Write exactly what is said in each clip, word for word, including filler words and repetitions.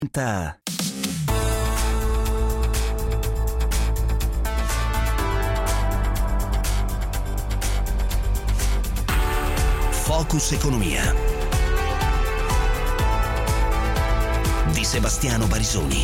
Focus Economia di Sebastiano Barisoni.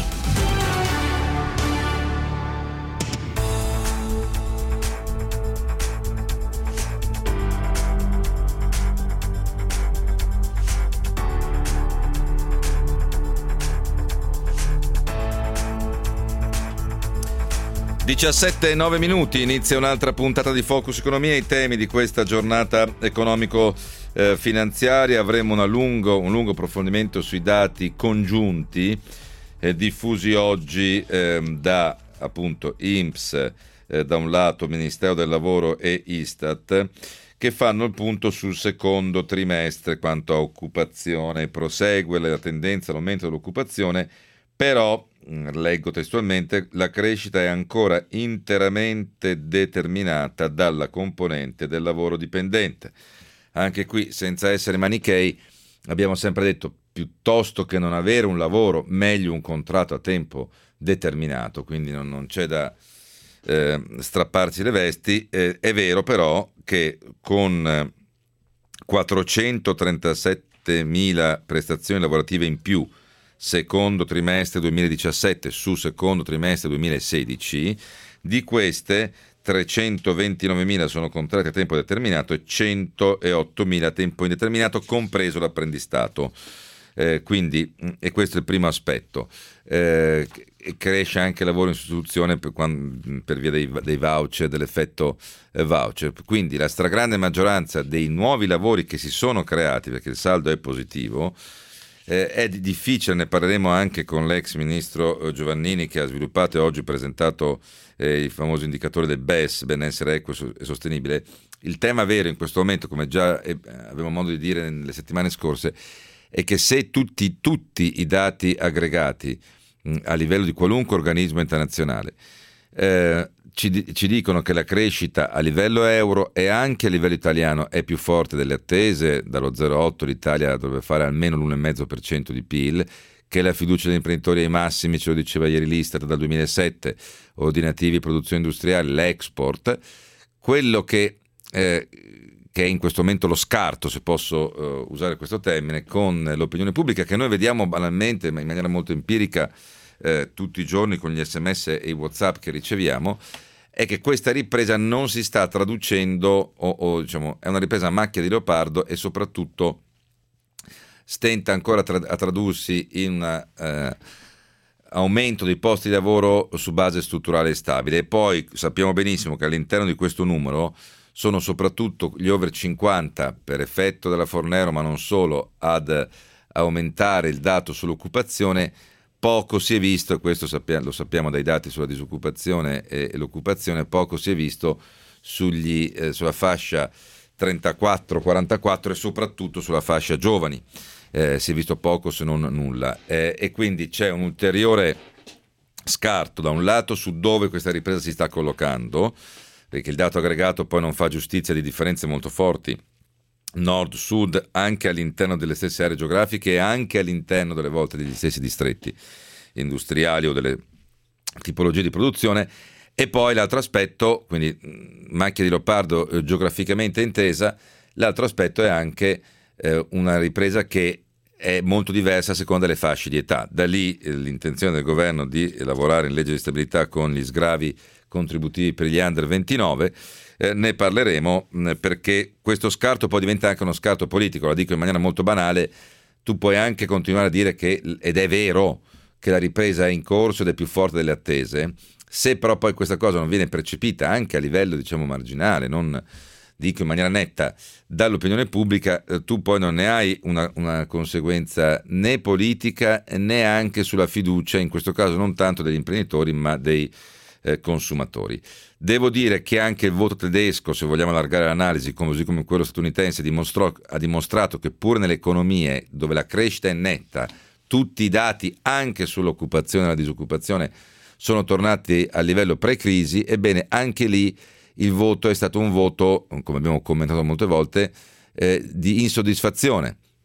diciassette e nove minuti, inizia un'altra puntata di Focus Economia. I temi di questa giornata economico-finanziaria: avremo una lungo, un lungo approfondimento sui dati congiunti eh, diffusi oggi eh, da appunto I N P S eh, da un lato, Ministero del Lavoro e Istat, che fanno il punto sul secondo trimestre quanto a occupazione. Prosegue la tendenza all'aumento dell'occupazione, però leggo testualmente: la crescita è ancora interamente determinata dalla componente del lavoro dipendente. Anche qui, senza essere manichei, abbiamo sempre detto: piuttosto che non avere un lavoro, meglio un contratto a tempo determinato, quindi non, non c'è da eh, strapparsi le vesti. Eh, è vero però che con quattrocentotrentassettemila prestazioni lavorative in più secondo trimestre duemiladiciassette su secondo trimestre duemilasedici, di queste trecentoventinovemila sono contratti a tempo determinato e centoottomila a tempo indeterminato, compreso l'apprendistato. Eh, quindi, e questo è il primo aspetto. Eh, cresce anche il lavoro in sostituzione per, per via dei, dei voucher, dell'effetto eh, voucher. Quindi la stragrande maggioranza dei nuovi lavori che si sono creati, perché il saldo è positivo, Eh, è difficile, ne parleremo anche con l'ex ministro eh, Giovannini, che ha sviluppato e oggi presentato eh, il famoso indicatore del B E S, benessere equo e sostenibile. Il tema vero in questo momento, come già eh, avevamo modo di dire nelle settimane scorse, è che se tutti, tutti i dati aggregati mh, a livello di qualunque organismo internazionale eh, ci, ci dicono che la crescita a livello euro e anche a livello italiano è più forte delle attese, dallo zero virgola otto l'Italia dovrebbe fare almeno l'uno virgola cinque per cento di P I L, che la fiducia degli imprenditori è ai massimi, ce lo diceva ieri l'Istat, dal duemilasette, ordinativi, produzione industriale, l'export, quello che, eh, che è in questo momento lo scarto, se posso uh, usare questo termine, con l'opinione pubblica, che noi vediamo banalmente, ma in maniera molto empirica, eh, tutti i giorni con gli sms e i WhatsApp che riceviamo, è che questa ripresa non si sta traducendo, o, o diciamo è una ripresa a macchia di leopardo, e soprattutto stenta ancora tra- a tradursi in un eh, aumento dei posti di lavoro su base strutturale e stabile. E poi sappiamo benissimo che all'interno di questo numero sono soprattutto gli over cinquanta, per effetto della Fornero, ma non solo, ad aumentare il dato sull'occupazione. Poco si è visto, e questo sappiamo, lo sappiamo dai dati sulla disoccupazione e, e l'occupazione, poco si è visto sugli, eh, sulla fascia trentaquattro quarantaquattro e soprattutto sulla fascia giovani. Eh, si è visto poco, se non nulla. Eh, e quindi c'è un ulteriore scarto, da un lato, su dove questa ripresa si sta collocando, perché il dato aggregato poi non fa giustizia di differenze molto forti nord-sud, anche all'interno delle stesse aree geografiche e anche all'interno delle volte degli stessi distretti industriali o delle tipologie di produzione. E poi l'altro aspetto, quindi macchia di leopardo eh, geograficamente intesa, l'altro aspetto è anche eh, una ripresa che è molto diversa a seconda delle fasce di età. Da lì eh, l'intenzione del governo di lavorare in legge di stabilità con gli sgravi contributivi per gli under ventinove. Eh, ne parleremo, mh, perché questo scarto poi diventa anche uno scarto politico. La dico in maniera molto banale: tu puoi anche continuare a dire che, ed è vero, che la ripresa è in corso ed è più forte delle attese, se però poi questa cosa non viene percepita anche a livello, diciamo, marginale, non dico in maniera netta, dall'opinione pubblica, eh, tu poi non ne hai una, una conseguenza né politica né anche sulla fiducia, in questo caso non tanto degli imprenditori ma dei eh, consumatori. Devo dire che anche il voto tedesco, se vogliamo allargare l'analisi, così come quello statunitense, dimostrò, ha dimostrato che pure nelle economie dove la crescita è netta, tutti i dati anche sull'occupazione e la disoccupazione sono tornati a livello pre-crisi. Ebbene, anche lì il voto è stato un voto, come abbiamo commentato molte volte, eh, di insoddisfazione,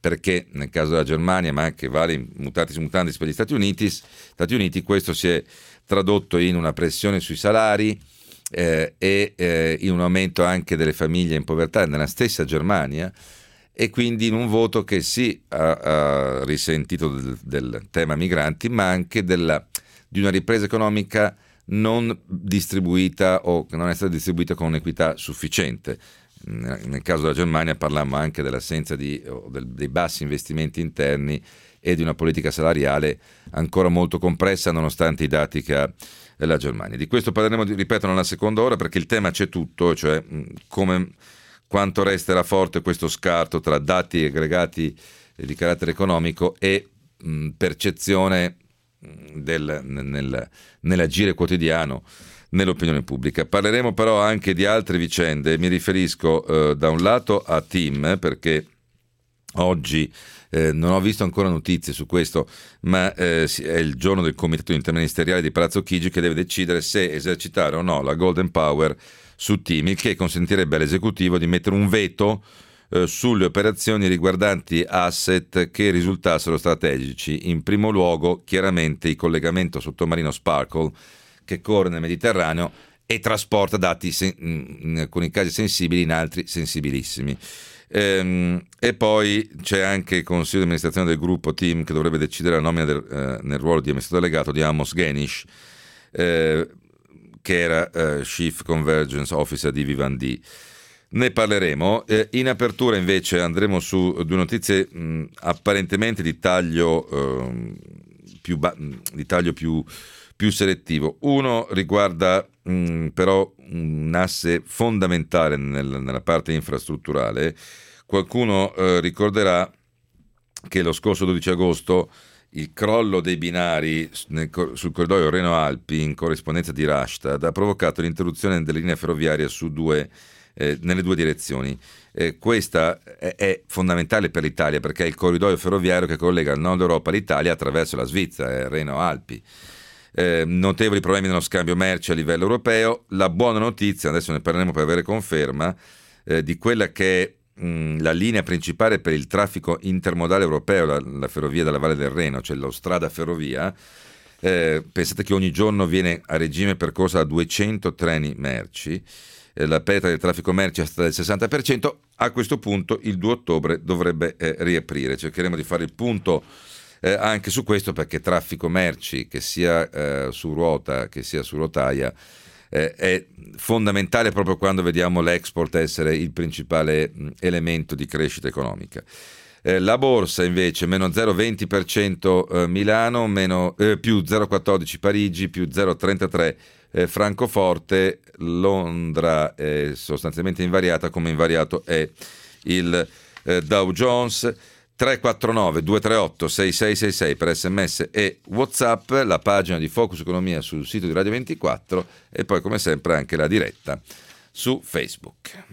perché nel caso della Germania, ma anche vari mutatis mutandis per gli Stati Uniti, Stati Uniti, questo si è tradotto in una pressione sui salari eh, e eh, in un aumento anche delle famiglie in povertà nella stessa Germania, e quindi in un voto che sì ha, ha risentito del, del tema migranti, ma anche della, di una ripresa economica non distribuita o che non è stata distribuita con un'equità sufficiente. Nel caso della Germania parliamo anche dell'assenza di, o del, dei bassi investimenti interni e di una politica salariale ancora molto compressa nonostante i dati che ha la Germania. Di questo parleremo, ripeto, nella seconda ora, perché il tema c'è tutto, cioè come, quanto resterà forte questo scarto tra dati aggregati di carattere economico e mh, percezione del, nel, nell'agire quotidiano nell'opinione pubblica. Parleremo però anche di altre vicende. Mi riferisco eh, da un lato a Tim, perché oggi eh, non ho visto ancora notizie su questo, ma eh, è il giorno del comitato interministeriale di Palazzo Chigi che deve decidere se esercitare o no la Golden Power su Tim, il che consentirebbe all'esecutivo di mettere un veto eh, sulle operazioni riguardanti asset che risultassero strategici. In primo luogo, chiaramente, il collegamento sottomarino Sparkle, che corre nel Mediterraneo e trasporta dati sen- in alcuni casi sensibili, in altri sensibilissimi. Ehm, e poi c'è anche il consiglio di amministrazione del gruppo Tim che dovrebbe decidere la nomina del, eh, nel ruolo di amministratore delegato di Amos Genish, eh, che era eh, Chief Convergence Officer di Vivendi. Ne parleremo. Eh, in apertura invece andremo su due notizie mh, apparentemente di taglio, eh, più, ba- di taglio più più selettivo. Uno riguarda mh, però un asse fondamentale nel, nella parte infrastrutturale. Qualcuno eh, ricorderà che lo scorso dodici agosto il crollo dei binari nel, sul corridoio Reno-Alpi in corrispondenza di Rastatt ha provocato l'interruzione delle linee ferroviarie su due, eh, nelle due direzioni. Eh, questa è, è fondamentale per l'Italia perché è il corridoio ferroviario che collega il nord Europa all'Italia attraverso la Svizzera, eh, Reno-Alpi. Eh, notevoli problemi nello scambio merci a livello europeo. La buona notizia, adesso ne parleremo per avere conferma, eh, di quella che è mh, la linea principale per il traffico intermodale europeo, la, la ferrovia della Valle del Reno, cioè la strada ferrovia. Eh, pensate che ogni giorno viene a regime percorsa da duecento treni merci, eh, la perdita del traffico merci è stata del sessanta per cento. A questo punto il due ottobre dovrebbe eh, riaprire. Cercheremo di fare il punto Eh, anche su questo, perché traffico merci, che sia eh, su ruota che sia su rotaia, eh, è fondamentale proprio quando vediamo l'export essere il principale mh, elemento di crescita economica. Eh, la borsa invece meno zero virgola venti per cento eh, Milano, meno, eh, più zero virgola quattordici Parigi, più zero virgola trentatré eh, Francoforte. Londra è sostanzialmente invariata, come invariato è il eh, Dow Jones. tre quattro nove due tre otto sei sei sei sei per sms e WhatsApp, la pagina di Focus Economia sul sito di Radio ventiquattro e poi come sempre anche la diretta su Facebook.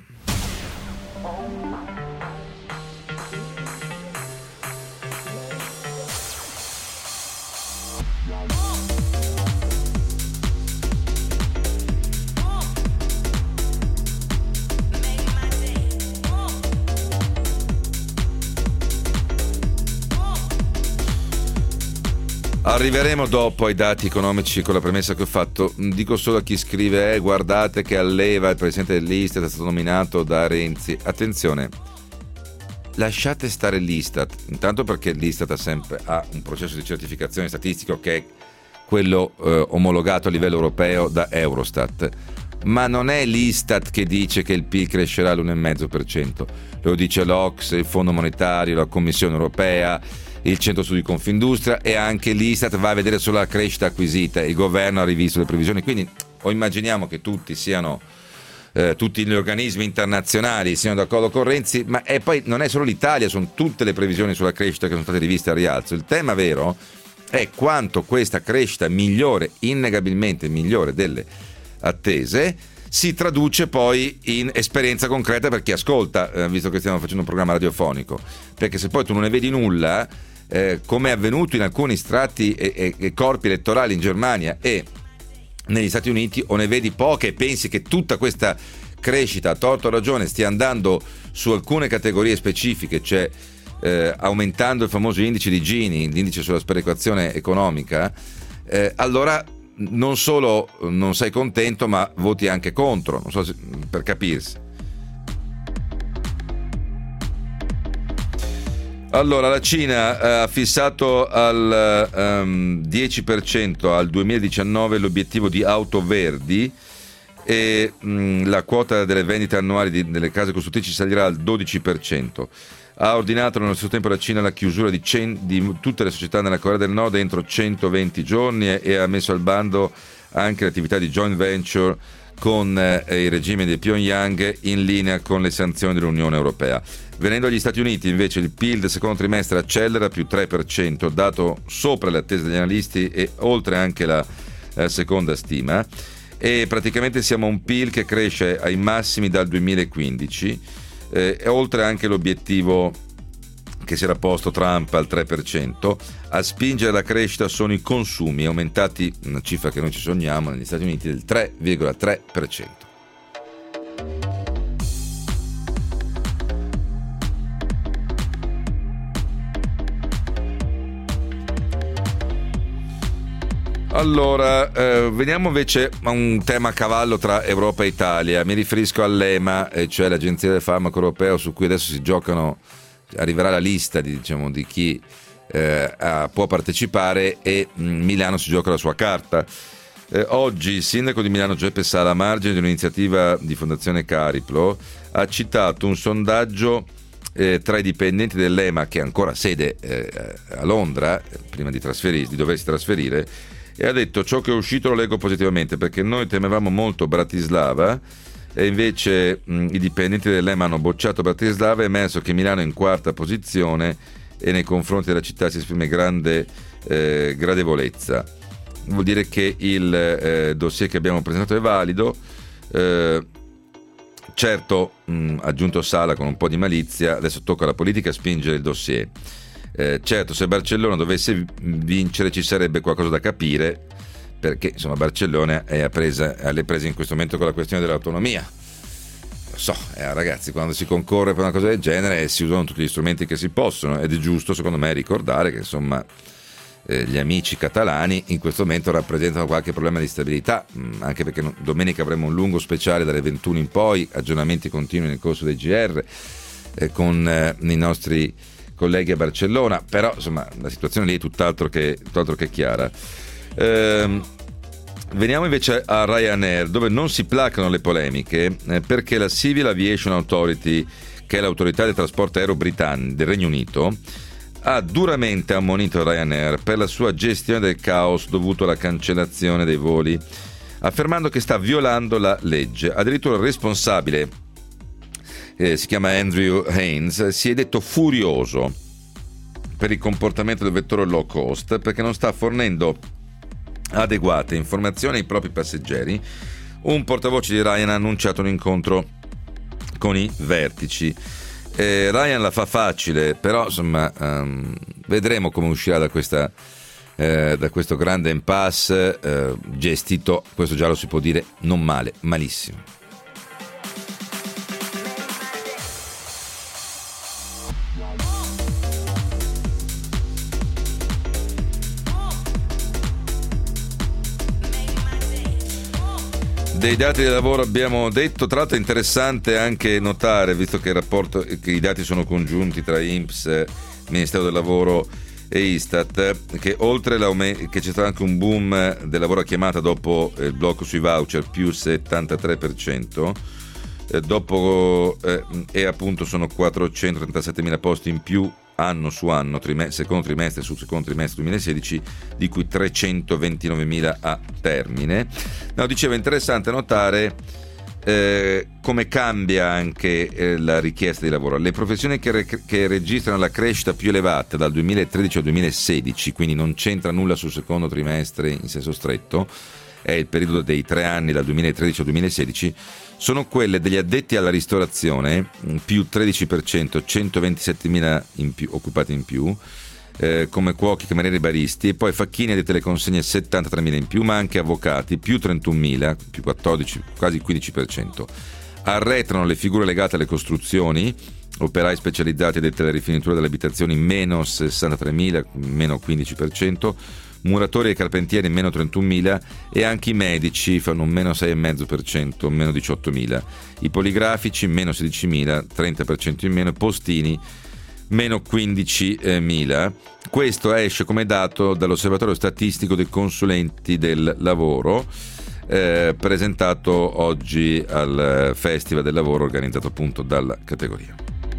Arriveremo dopo ai dati economici con la premessa che ho fatto. Dico solo a chi scrive eh, guardate che alleva il presidente dell'Istat è stato nominato da Renzi. Attenzione, lasciate stare l'Istat, intanto perché l'Istat ha sempre ha un processo di certificazione statistico che è quello eh, omologato a livello europeo da Eurostat, ma non è l'Istat che dice che il P I L crescerà all'uno virgola cinque per cento, lo dice l'O C S E, il Fondo Monetario, la Commissione Europea, il Centro Studi Confindustria, e anche l'Istat va a vedere solo la crescita acquisita. Il governo ha rivisto le previsioni, quindi o immaginiamo che tutti siano eh, tutti gli organismi internazionali siano d'accordo con Renzi, ma e poi non è solo l'Italia, sono tutte le previsioni sulla crescita che sono state riviste a rialzo. Il tema vero è quanto questa crescita migliore, innegabilmente migliore delle attese, si traduce poi in esperienza concreta per chi ascolta, eh, visto che stiamo facendo un programma radiofonico, perché se poi tu non ne vedi nulla, eh, come è avvenuto in alcuni strati e, e, e corpi elettorali in Germania e negli Stati Uniti, o ne vedi poche e pensi che tutta questa crescita, a torto o ragione, stia andando su alcune categorie specifiche, cioè eh, aumentando il famoso indice di Gini, l'indice sulla sperequazione economica, eh, allora non solo non sei contento, ma voti anche contro, non so se, per capirsi. Allora, la Cina ha fissato al um, dieci per cento al duemiladiciannove l'obiettivo di auto verdi e mh, la quota delle vendite annuali di, delle case costruttrici salirà al dodici per cento. Ha ordinato nello stesso tempo la Cina la chiusura di, cen- di tutte le società nella Corea del Nord entro centoventi giorni e, e ha messo al bando anche l'attività di joint venture con eh, il regime di Pyongyang in linea con le sanzioni dell'Unione Europea. Venendo agli Stati Uniti, invece, il P I L del secondo trimestre accelera più tre per cento, dato sopra le attese degli analisti e oltre anche la eh, seconda stima, e praticamente siamo a un P I L che cresce ai massimi dal duemilaquindici, eh, e oltre anche l'obiettivo che si era posto Trump al tre per cento. A spingere la crescita sono i consumi, aumentati, una cifra che noi ci sogniamo negli Stati Uniti, del tre virgola tre per cento. Allora, eh, veniamo invece a un tema a cavallo tra Europa e Italia. Mi riferisco all'E M A, eh, cioè l'Agenzia del Farmaco Europeo, su cui adesso si giocano, arriverà la lista di, diciamo, di chi eh, ha, può partecipare, e mh, Milano si gioca la sua carta. Eh, oggi il sindaco di Milano Giuseppe Sala, a margine di un'iniziativa di Fondazione Cariplo, ha citato un sondaggio eh, tra i dipendenti dell'E M A, che ha ancora sede eh, a Londra, prima di, trasferirsi, di doversi trasferire, e ha detto: ciò che è uscito lo leggo positivamente, perché noi temevamo molto Bratislava e invece mh, i dipendenti dell'E M A hanno bocciato Bratislava. È emerso che Milano è in quarta posizione e nei confronti della città si esprime grande eh, gradevolezza. Vuol dire che il eh, dossier che abbiamo presentato è valido. Eh, certo, mh, aggiunto Sala con un po' di malizia, adesso tocca alla politica spingere il dossier. Eh, certo, se Barcellona dovesse vincere ci sarebbe qualcosa da capire, perché insomma Barcellona è presa, alle prese in questo momento con la questione dell'autonomia. Lo so, eh, ragazzi, quando si concorre per una cosa del genere si usano tutti gli strumenti che si possono, ed è giusto secondo me ricordare che insomma eh, gli amici catalani in questo momento rappresentano qualche problema di stabilità, mh, anche perché no, domenica avremo un lungo speciale dalle ventuno in poi, aggiornamenti continui nel corso dei G R eh, con eh, i nostri colleghi a Barcellona, però insomma la situazione lì è tutt'altro che, tutt'altro che chiara. Ehm, veniamo invece a Ryanair, dove non si placano le polemiche eh, perché la Civil Aviation Authority, che è l'autorità del trasporto aereo britannico del Regno Unito, ha duramente ammonito Ryanair per la sua gestione del caos dovuto alla cancellazione dei voli, affermando che sta violando la legge. Addirittura il responsabile, Eh, si chiama Andrew Haynes, si è detto furioso per il comportamento del vettore low cost perché non sta fornendo adeguate informazioni ai propri passeggeri. Un portavoce di Ryan ha annunciato un incontro con i vertici. eh, Ryan la fa facile, però insomma um, vedremo come uscirà da questa eh, da questo grande impasse eh, gestito, questo già lo si può dire, non male, malissimo. Dei dati del lavoro abbiamo detto, tra l'altro è interessante anche notare, visto che il rapporto, che i dati sono congiunti tra I N P S, Ministero del Lavoro e Istat, che oltre l'aumento, che c'è stato anche un boom del lavoro a chiamata dopo il blocco sui voucher, più settantatré per cento, eh, dopo eh, e appunto sono quattrocentotrentasette mila posti in più anno su anno, trim- secondo trimestre su secondo trimestre duemilasedici, di cui trecentoventinovemila a termine. No, dicevo, interessante notare eh, come cambia anche eh, la richiesta di lavoro. Le professioni che, re- che registrano la crescita più elevata dal duemilatredici al duemilasedici, quindi non c'entra nulla sul secondo trimestre in senso stretto, è il periodo dei tre anni dal duemilatredici al duemilasedici, sono quelle degli addetti alla ristorazione, più tredici per cento, centoventisettemila in più, occupati in più, eh, come cuochi, camerieri, baristi, e poi facchini e teleconsegne settantatremila in più, ma anche avvocati, più trentunomila, più quattordici, quasi quindici per cento. Arretrano le figure legate alle costruzioni, operai specializzati addetti alla rifinitura delle abitazioni meno sessantatremila, meno quindici per cento, muratori e carpentieri meno trentunomila e anche i medici fanno un meno sei virgola cinque per cento, meno diciottomila, i poligrafici meno sedicimila, trenta per cento in meno, postini meno quindicimila. Questo esce come dato dall'Osservatorio Statistico dei Consulenti del Lavoro, eh, presentato oggi al Festival del Lavoro organizzato appunto dalla categoria.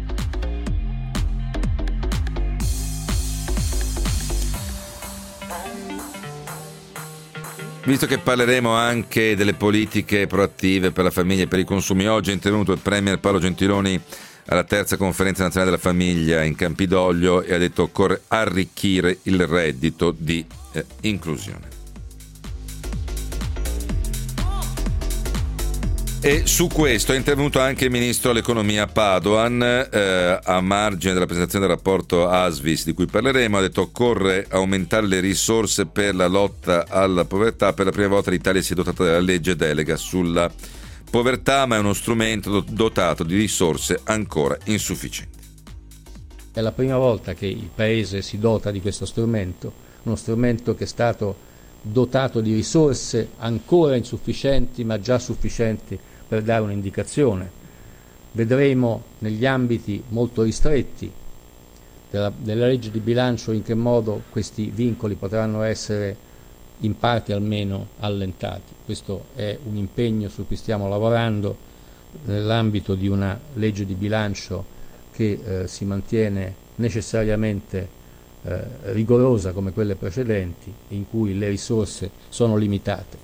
Visto che parleremo anche delle politiche proattive per la famiglia e per i consumi, oggi è intervenuto il Premier Paolo Gentiloni alla terza conferenza nazionale della famiglia in Campidoglio e ha detto che occorre arricchire il reddito di eh, inclusione. E su questo è intervenuto anche il ministro dell'economia Padoan, eh, a margine della presentazione del rapporto ASVIS di cui parleremo. Ha detto che occorre aumentare le risorse per la lotta alla povertà. Per la prima volta l'Italia si è dotata della legge delega sulla povertà, ma è uno strumento dotato di risorse ancora insufficienti. È la prima volta che il Paese si dota di questo strumento, uno strumento che è stato dotato di risorse ancora insufficienti, ma già sufficienti per dare un'indicazione. Vedremo negli ambiti molto ristretti della, della legge di bilancio in che modo questi vincoli potranno essere in parte almeno allentati. Questo è un impegno su cui stiamo lavorando nell'ambito di una legge di bilancio che eh, si mantiene necessariamente eh, rigorosa come quelle precedenti, in cui le risorse sono limitate.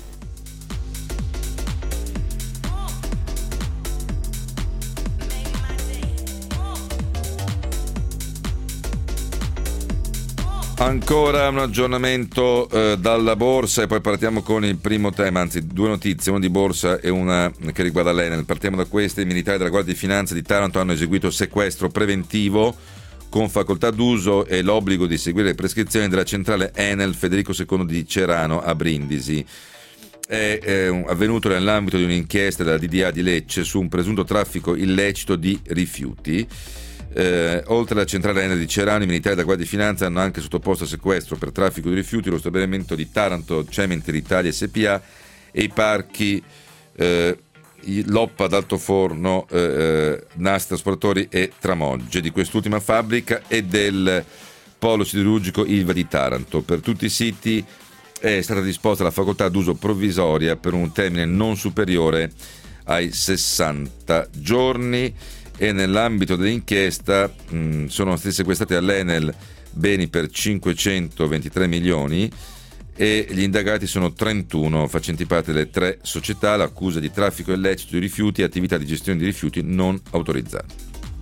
Ancora un aggiornamento eh, dalla borsa e poi partiamo con il primo tema, anzi due notizie, una di borsa e una che riguarda l'Enel. Partiamo da queste. I militari della Guardia di Finanza di Taranto hanno eseguito sequestro preventivo con facoltà d'uso e l'obbligo di seguire le prescrizioni della centrale Enel Federico secondo di Cerano a Brindisi. È, è avvenuto nell'ambito di un'inchiesta della D D A di Lecce su un presunto traffico illecito di rifiuti. Eh, oltre alla centrale Enel di Cerano, i militari della Guardia di Finanza hanno anche sottoposto a sequestro per traffico di rifiuti lo stabilimento di Taranto Cementiri Italia S P A e i parchi eh, Loppa ad Altoforno, eh, Nastri Trasportatori e Tramogge di quest'ultima fabbrica e del polo siderurgico Ilva di Taranto. Per tutti i siti è stata disposta la facoltà d'uso provvisoria per un termine non superiore ai sessanta giorni. E nell'ambito dell'inchiesta mh, sono stati sequestrati all'Enel beni per cinquecentoventitré milioni e gli indagati sono trentuno, facenti parte delle tre società. L'accusa di traffico illecito di rifiuti e attività di gestione di rifiuti non autorizzate.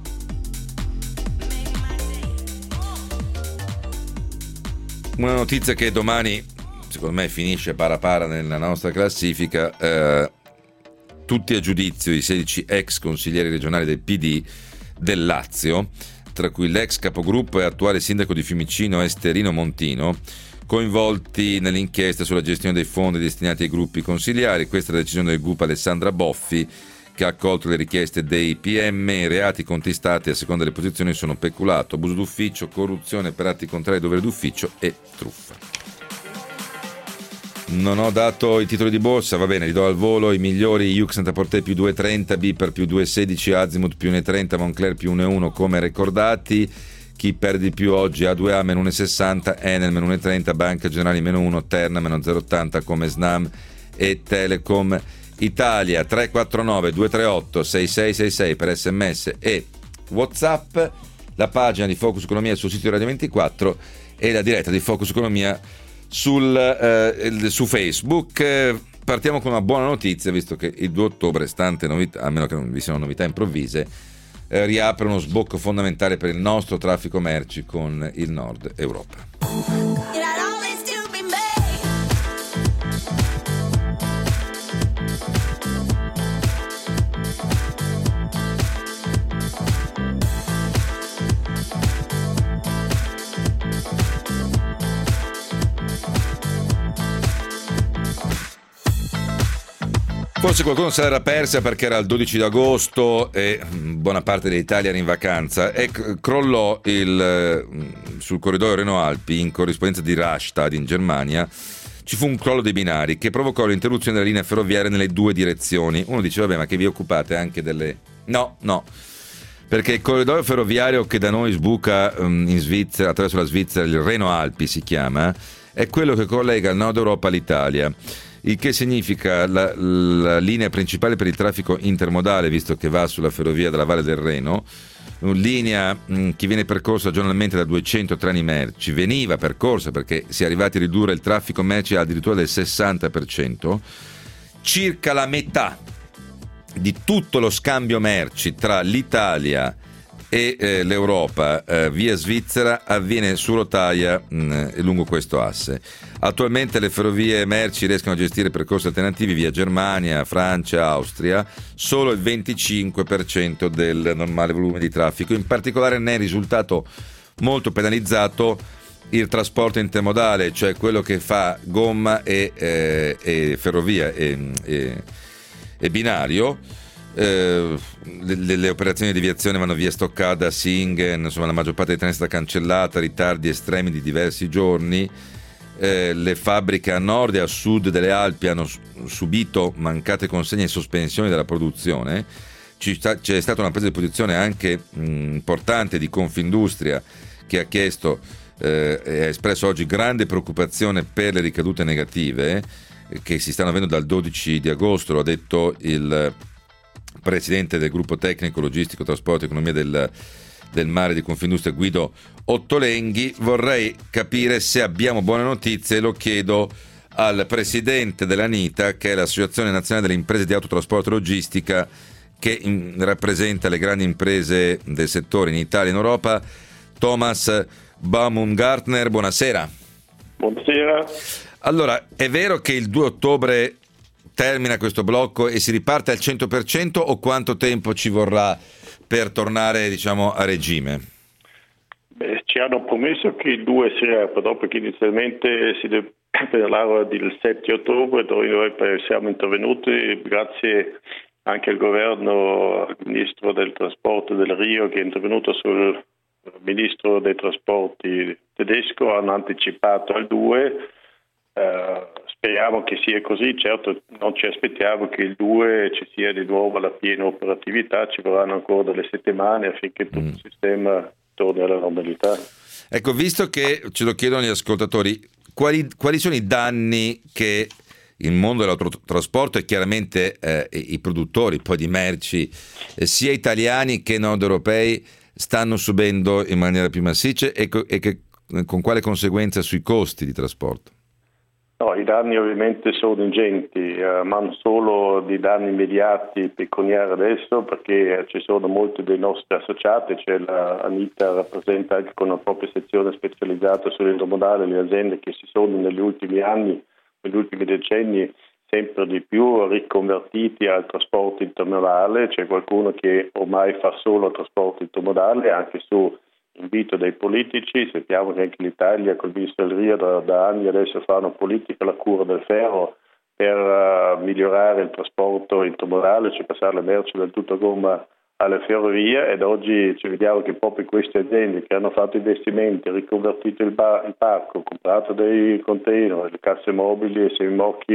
Una notizia che domani, secondo me, finisce para para nella nostra classifica. Eh, tutti a giudizio i sedici ex consiglieri regionali del P D del Lazio, tra cui l'ex capogruppo e attuale sindaco di Fiumicino Esterino Montino, coinvolti nell'inchiesta sulla gestione dei fondi destinati ai gruppi consigliari. Questa è la decisione del gruppo Alessandra Boffi, che ha accolto le richieste dei P M. I reati contestati a seconda delle posizioni sono peculato, abuso d'ufficio, corruzione per atti contrari ai doveri d'ufficio e truffa. Non ho dato i titoli di borsa, va bene, li do al volo. I migliori: Yux Net-a-Porter più due virgola trenta, Biper più due virgola sedici, Azimut più uno virgola trenta, Moncler più uno virgola uno come ricordati. Chi perde di più oggi? A due A meno uno virgola sessanta, Enel meno uno virgola trenta, Banca Generali meno uno, Terna meno zero virgola ottanta come Snam e Telecom Italia. Tre quattro nove due tre otto sei sei sei sei per sms e WhatsApp, la pagina di Focus Economia sul sito Radio ventiquattro e la diretta di Focus Economia sul, eh, su Facebook. Eh, partiamo con una buona notizia, visto che il due ottobre, stante novità, a meno che non vi siano novità improvvise, eh, riapre uno sbocco fondamentale per il nostro traffico merci con il Nord Europa. Forse qualcuno se l'era persa perché era il dodici d'agosto e buona parte dell'Italia era in vacanza e crollò il, sul corridoio Reno-Alpi, in corrispondenza di Rastatt in Germania, ci fu un crollo dei binari che provocò l'interruzione della linea ferroviaria nelle due direzioni. Uno dice vabbè, ma che vi occupate anche delle... No, no, perché il corridoio ferroviario che da noi sbuca um, in Svizzera, attraverso la Svizzera, il Reno-Alpi si chiama, è quello che collega il nord Europa all'Italia, il che significa la, la linea principale per il traffico intermodale, visto che va sulla ferrovia della Valle del Reno, una linea mh, che viene percorsa giornalmente da duecento treni merci, veniva percorsa perché si è arrivati a ridurre il traffico merci addirittura del sessanta per cento, circa la metà di tutto lo scambio merci tra l'Italia e eh, l'Europa eh, via Svizzera avviene su rotaia mh, lungo questo asse. Attualmente le ferrovie merci riescono a gestire percorsi alternativi via Germania, Francia, Austria, solo il venticinque per cento del normale volume di traffico. In particolare ne è risultato molto penalizzato il trasporto intermodale, cioè quello che fa gomma e, eh, e ferrovia e, e, e binario. Eh, le, le operazioni di deviazione vanno via Stoccada, Singen, insomma la maggior parte dei treni è stata cancellata, ritardi estremi di diversi giorni. Eh, le fabbriche a nord e a sud delle Alpi hanno subito mancate consegne e sospensioni della produzione. Ci sta, c'è stata una presa di posizione anche mh, importante di Confindustria, che ha chiesto eh, e ha espresso oggi grande preoccupazione per le ricadute negative eh, che si stanno avendo dal dodici di agosto, lo ha detto il presidente del gruppo tecnico logistico trasporto e economia del, del mare di Confindustria Guido Ottolenghi. Vorrei capire se abbiamo buone notizie, lo chiedo al presidente dell'ANITA, che è l'Associazione Nazionale delle Imprese di Autotrasporto e Logistica, che in, rappresenta le grandi imprese del settore in Italia e in Europa. Thomas Baumgartner, buonasera. Buonasera. Allora, è vero che il due ottobre termina questo blocco e si riparte al cento per cento, o quanto tempo ci vorrà per tornare, diciamo, a regime? Beh, ci hanno promesso che il due si riapre, dopo che inizialmente si parlava del sette ottobre, dove noi siamo intervenuti grazie anche al governo, al ministro del trasporto del Rio, che è intervenuto sul ministro dei trasporti tedesco, hanno anticipato al due. Uh, speriamo che sia così, certo non ci aspettiamo che il due ci sia di nuovo la piena operatività, ci vorranno ancora delle settimane affinché tutto mm. il sistema torni alla normalità. Ecco, visto che ce lo chiedono gli ascoltatori, quali, quali sono i danni che il mondo dell'autotrasporto e chiaramente eh, i produttori poi di merci, eh, sia italiani che nord europei, stanno subendo in maniera più massiccia e, co- e che, con quale conseguenza sui costi di trasporto? No, i danni ovviamente sono ingenti, eh, ma non solo di danni immediati pecuniari adesso, perché ci sono molti dei nostri associati, cioè la ANITA rappresenta anche con una propria sezione specializzata sull'intermodale le aziende che si sono negli ultimi anni, negli ultimi decenni, sempre di più riconvertiti al trasporto intermodale. C'è qualcuno che ormai fa solo trasporto intermodale, anche su invito dei politici. Sappiamo che anche l'Italia col ministro del Rio da, da anni adesso fa una politica alla cura del ferro per uh, migliorare il trasporto intermodale, cioè passare le merci dal tutto a gomma alle ferrovie, ed oggi ci vediamo che proprio queste aziende che hanno fatto investimenti, riconvertito il, bar, il parco, comprato dei container, le casse mobili e semimocchi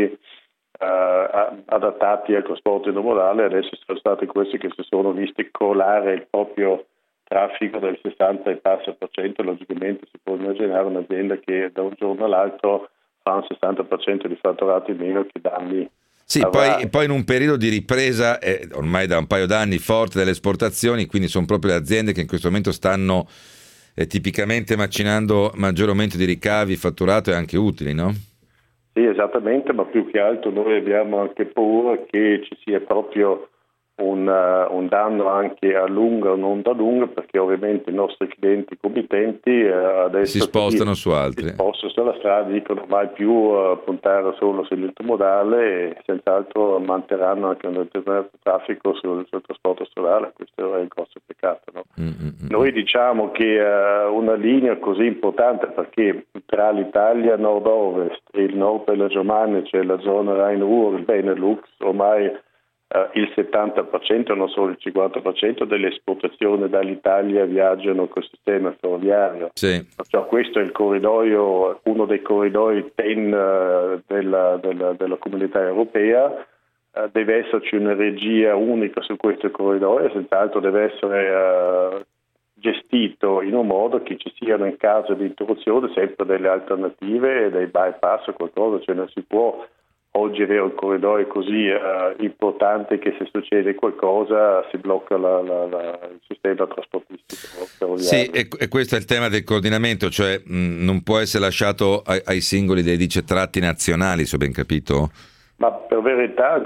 uh, adattati al trasporto intermodale, adesso sono stati questi che si sono visti colare il proprio traffico del sessanta e passa per cento. Logicamente si può immaginare un'azienda che da un giorno all'altro fa un sessanta per cento di fatturati in meno, che danni. Sì, poi, poi in un periodo di ripresa eh, ormai da un paio d'anni forte delle esportazioni, quindi sono proprio le aziende che in questo momento stanno eh, tipicamente macinando maggior aumento di ricavi, fatturato e anche utili, no? Sì, esattamente, ma più che altro noi abbiamo anche paura che ci sia proprio un, uh, un danno anche a lunga o non da lunga, perché ovviamente i nostri clienti committenti uh, adesso si spostano si, su altri. Si spostano sulla strada, dicono mai più uh, puntare solo sull'intermodale e senz'altro manterranno anche un determinato traffico sul, sul trasporto stradale. Questo è il grosso peccato, no? Mm-hmm. Noi diciamo che uh, una linea così importante, perché tra l'Italia nord-ovest e il nord della Germania c'è la zona Rhein-Ruhr, il Benelux, ormai Uh, il settanta per cento, non solo il cinquanta per cento delle esportazioni dall'Italia viaggiano col sistema ferroviario. Sì. Cioè, questo è il corridoio, uno dei corridoi T E N uh, della, della, della comunità europea. Uh, deve esserci una regia unica su questo corridoio, senz'altro deve essere uh, gestito in un modo che ci siano in caso di interruzione sempre delle alternative e dei bypass o qualcosa, cioè non si può oggi avere un corridoio così uh, importante che se succede qualcosa si blocca la, la, la, il sistema trasportistico ferroviario. Sì, e, e questo è il tema del coordinamento, cioè mh, non può essere lasciato ai, ai singoli dei dice tratti nazionali, se ho ben capito? Ma per verità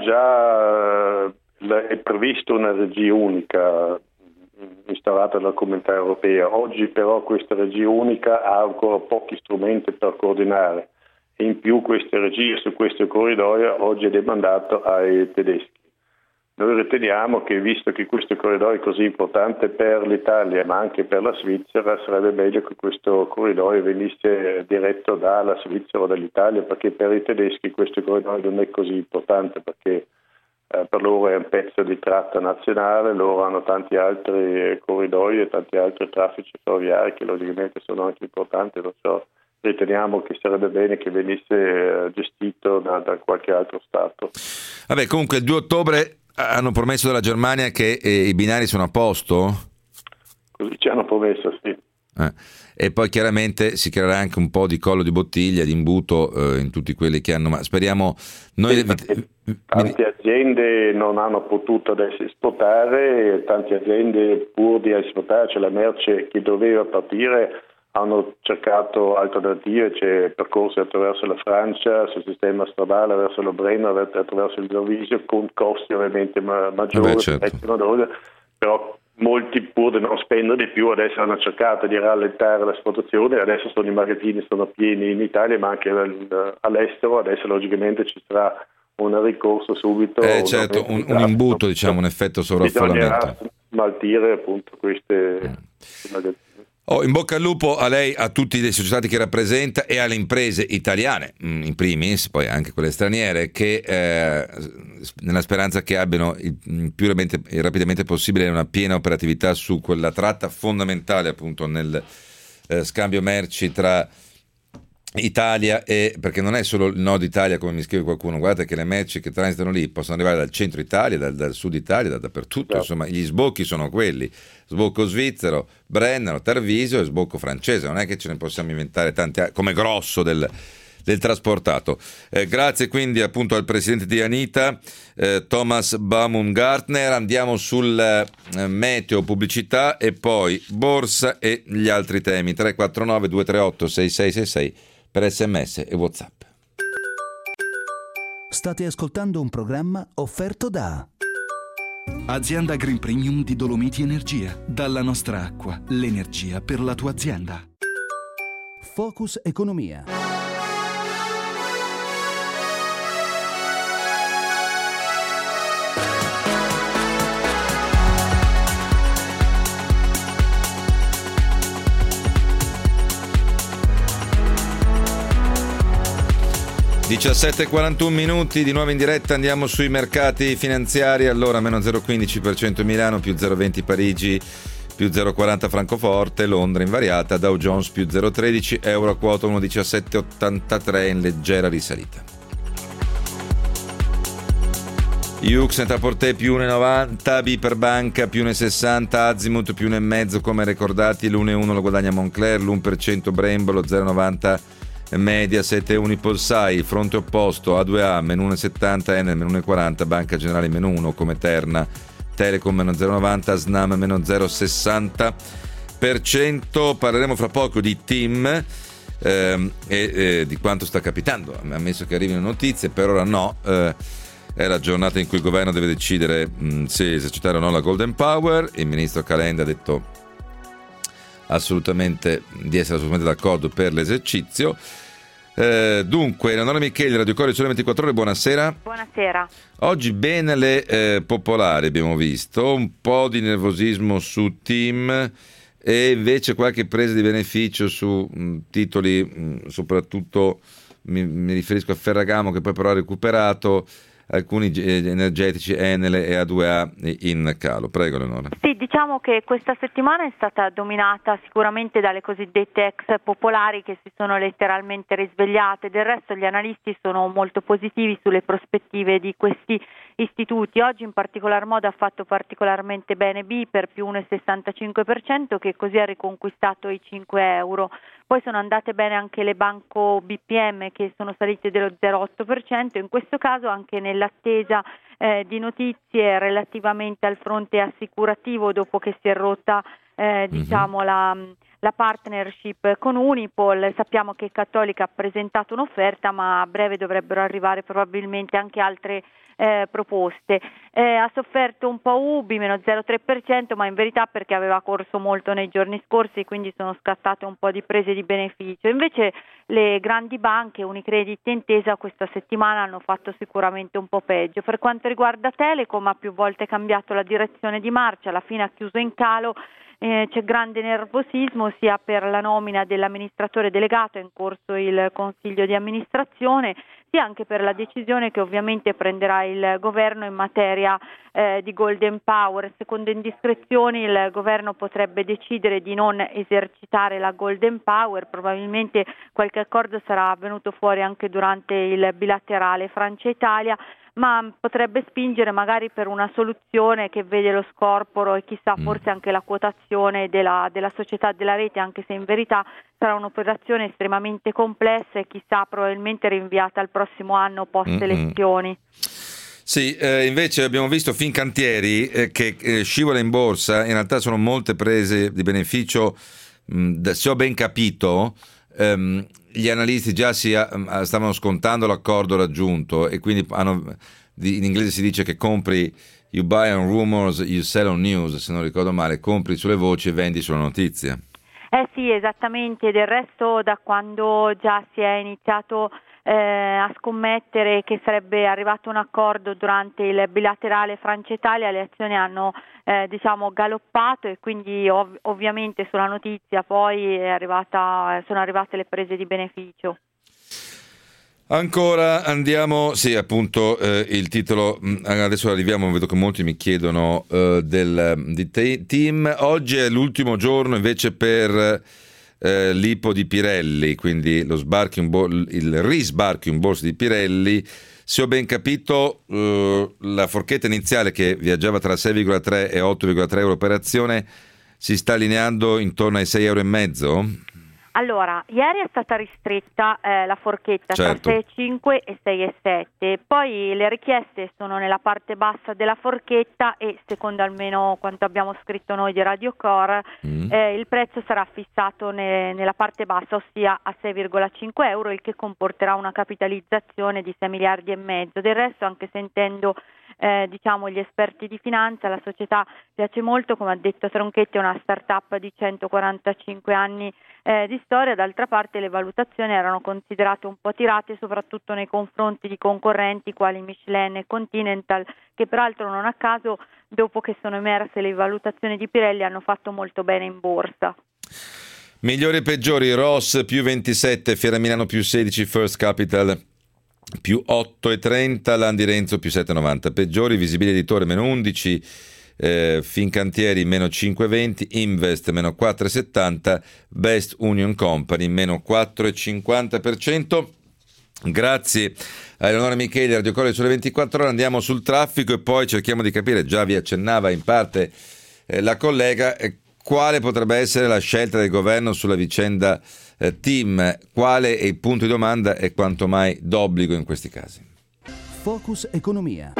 già uh, è previsto una regia unica instaurata dalla Comunità Europea. Oggi però questa regia unica ha ancora pochi strumenti per coordinare. In più queste regie su questo corridoio oggi è demandato ai tedeschi. Noi riteniamo che, visto che questo corridoio è così importante per l'Italia ma anche per la Svizzera, sarebbe meglio che questo corridoio venisse diretto dalla Svizzera o dall'Italia, perché per i tedeschi questo corridoio non è così importante, perché eh, per loro è un pezzo di tratta nazionale, loro hanno tanti altri corridoi e tanti altri traffici ferroviari che logicamente sono anche importanti, non so. Riteniamo che sarebbe bene che venisse gestito da, da qualche altro Stato. Vabbè, comunque il due ottobre hanno promesso dalla Germania che eh, i binari sono a posto? Così ci hanno promesso, sì. Eh. E poi chiaramente si creerà anche un po' di collo di bottiglia, di imbuto eh, in tutti quelli che hanno, ma speriamo noi sì, tante aziende non hanno potuto adesso esportare, tante aziende pur di esportare, cioè la merce che doveva partire hanno cercato alternative, c'è percorsi attraverso la Francia, sul sistema stradale, verso lo Breno, attraverso il Gervisio, con costi ovviamente maggiori, Beh, certo. Però molti, pur di non spendere di più, adesso hanno cercato di rallentare l'esportazione, adesso sono i magazzini sono pieni in Italia ma anche all'estero, adesso logicamente ci sarà un ricorso subito. Eh, certo, un, un imbuto, diciamo, un effetto sovraffollamento. Bisognerà smaltire appunto queste mm. magazzini. Oh, in bocca al lupo a lei, a tutti i societati che rappresenta e alle imprese italiane, in primis, poi anche quelle straniere, che eh, nella speranza che abbiano il più rapidamente possibile una piena operatività su quella tratta fondamentale appunto nel eh, scambio merci tra Italia e, perché non è solo il nord Italia come mi scrive qualcuno, guardate che le merci che transitano lì possono arrivare dal centro Italia, dal, dal sud Italia, da, dappertutto, certo. Insomma gli sbocchi sono quelli, sbocco svizzero, Brennero, Tarvisio e sbocco francese, non è che ce ne possiamo inventare tanti come grosso del, del trasportato. Eh, grazie quindi appunto al presidente di Anita, eh, Thomas Baumgartner. Andiamo sul eh, meteo, pubblicità e poi borsa e gli altri temi. Tre quattro nove due tre otto sei sei sei sei per sms e WhatsApp. State ascoltando un programma offerto da Azienda Green Premium di Dolomiti Energia. Dalla nostra acqua, l'energia per la tua azienda. Focus Economia. diciassette e quarantuno minuti, di nuovo in diretta, andiamo sui mercati finanziari. Allora meno zero virgola quindici per cento Milano, più zero virgola venti Parigi, più zero virgola quaranta Francoforte, Londra invariata, Dow Jones più zero virgola tredici, euro a quota uno virgola diciassette ottantatré in leggera risalita. Yux Net-a-Porter più uno virgola novanta, B per Banca più uno virgola sessanta, Azimut più uno virgola cinque come ricordati, l'uno virgola uno lo guadagna Moncler, l'uno per cento Brembo, lo zero virgola novanta Mediaset e Unipolsai, fronte opposto A due A meno uno virgola settanta, Enel meno uno virgola quaranta, Banca Generale meno uno come Terna, Telecom meno zero virgola novanta, Snam meno zero virgola sessanta per cento. Parleremo fra poco di Tim ehm, e eh, di quanto sta capitando, ammesso che arrivino notizie, per ora no. Eh, è la giornata in cui il governo deve decidere mh, se esercitare o no la Golden Power. Il ministro Calenda ha detto assolutamente di essere assolutamente d'accordo per l'esercizio. Eh, dunque, Eleonora Micheli, Radio Corriere Sole ventiquattro Ore, buonasera. Buonasera. Oggi bene le eh, popolari abbiamo visto, un po' di nervosismo su Tim e invece qualche presa di beneficio su mh, titoli, mh, soprattutto mi, mi riferisco a Ferragamo, che poi però ha recuperato, alcuni energetici Enel e A due A in calo. Prego, Leonora. Sì, diciamo che questa settimana è stata dominata sicuramente dalle cosiddette ex popolari che si sono letteralmente risvegliate. Del resto gli analisti sono molto positivi sulle prospettive di questi istituti. Oggi in particolar modo ha fatto particolarmente bene B per più uno virgola sessantacinque per cento, che così ha riconquistato i cinque euro. Poi sono andate bene anche le Banco B P M, che sono salite dello zero virgola otto per cento, in questo caso anche nell'attesa eh, di notizie relativamente al fronte assicurativo, dopo che si è rotta eh, diciamo mm-hmm. la, la partnership con Unipol. Sappiamo che Cattolica ha presentato un'offerta, ma a breve dovrebbero arrivare probabilmente anche altre Eh, proposte. Eh, ha sofferto un po' Ubi, meno zero virgola tre per cento, ma in verità perché aveva corso molto nei giorni scorsi, quindi sono scattate un po' di prese di beneficio. Invece le grandi banche, Unicredit e Intesa, questa settimana hanno fatto sicuramente un po' peggio. Per quanto riguarda Telecom, ha più volte cambiato la direzione di marcia, alla fine ha chiuso in calo. Eh, c'è grande nervosismo sia per la nomina dell'amministratore delegato, è in corso il consiglio di amministrazione, sia anche per la decisione che ovviamente prenderà il governo in materia eh, di Golden Power. Secondo indiscrezioni il governo potrebbe decidere di non esercitare la Golden Power, probabilmente qualche accordo sarà venuto fuori anche durante il bilaterale Francia-Italia, ma potrebbe spingere magari per una soluzione che vede lo scorporo e chissà mm. forse anche la quotazione della, della società della rete, anche se in verità sarà un'operazione estremamente complessa e chissà probabilmente rinviata al prossimo anno post elezioni. Sì, eh, invece abbiamo visto Fincantieri eh, che eh, scivola in borsa, in realtà sono molte prese di beneficio, mh, da, se ho ben capito, ehm, gli analisti già si uh, stavano scontando l'accordo raggiunto e quindi hanno, in inglese si dice che compri, you buy on rumors, you sell on news, se non ricordo male, compri sulle voci e vendi sulle notizie. Eh sì, esattamente, del resto da quando già si è iniziato eh, a scommettere che sarebbe arrivato un accordo durante il bilaterale Francia-Italia, le azioni hanno eh, diciamo galoppato e quindi ov- ovviamente sulla notizia poi è arrivata, sono arrivate le prese di beneficio. Ancora andiamo, sì appunto eh, il titolo, adesso arriviamo, vedo che molti mi chiedono eh, del, di te, Tim, oggi è l'ultimo giorno invece per eh, l'I P O di Pirelli, quindi lo sbarco in bo- il risbarco in borsa di Pirelli. Se ho ben capito eh, la forchetta iniziale che viaggiava tra sei virgola tre e otto virgola tre euro per azione si sta allineando intorno ai sei euro e mezzo? Allora, ieri è stata ristretta eh, la forchetta certo. tra sei virgola cinque e sei virgola sette, poi le richieste sono nella parte bassa della forchetta e secondo almeno quanto abbiamo scritto noi di Radio Core mm. eh, il prezzo sarà fissato ne, nella parte bassa, ossia a sei virgola cinque euro, il che comporterà una capitalizzazione di sei miliardi e mezzo. Del resto, anche sentendo Eh, diciamo gli esperti di finanza, la società piace molto, come ha detto Tronchetti, è una start-up di centoquarantacinque anni eh, di storia. D'altra parte le valutazioni erano considerate un po' tirate, soprattutto nei confronti di concorrenti quali Michelin e Continental, che peraltro non a caso dopo che sono emerse le valutazioni di Pirelli hanno fatto molto bene in borsa. Migliori e peggiori: Ross più ventisette, Fiera Milano più sedici, First Capital più otto virgola trenta, Landi Renzo più sette virgola novanta. Peggiori: Visibile Editore meno undici, eh, Fincantieri meno cinque virgola venti, Invest meno quattro virgola settanta, Best Union Company meno quattro virgola cinquanta per cento. Grazie a Eleonora Micheli, Radio Corriere Sole ventiquattro Ore. Andiamo sul traffico e poi cerchiamo di capire, già vi accennava in parte eh, la collega, eh, quale potrebbe essere la scelta del governo sulla vicenda eh, Tim, quale è il punto di domanda e quanto mai d'obbligo in questi casi. Focus Economia.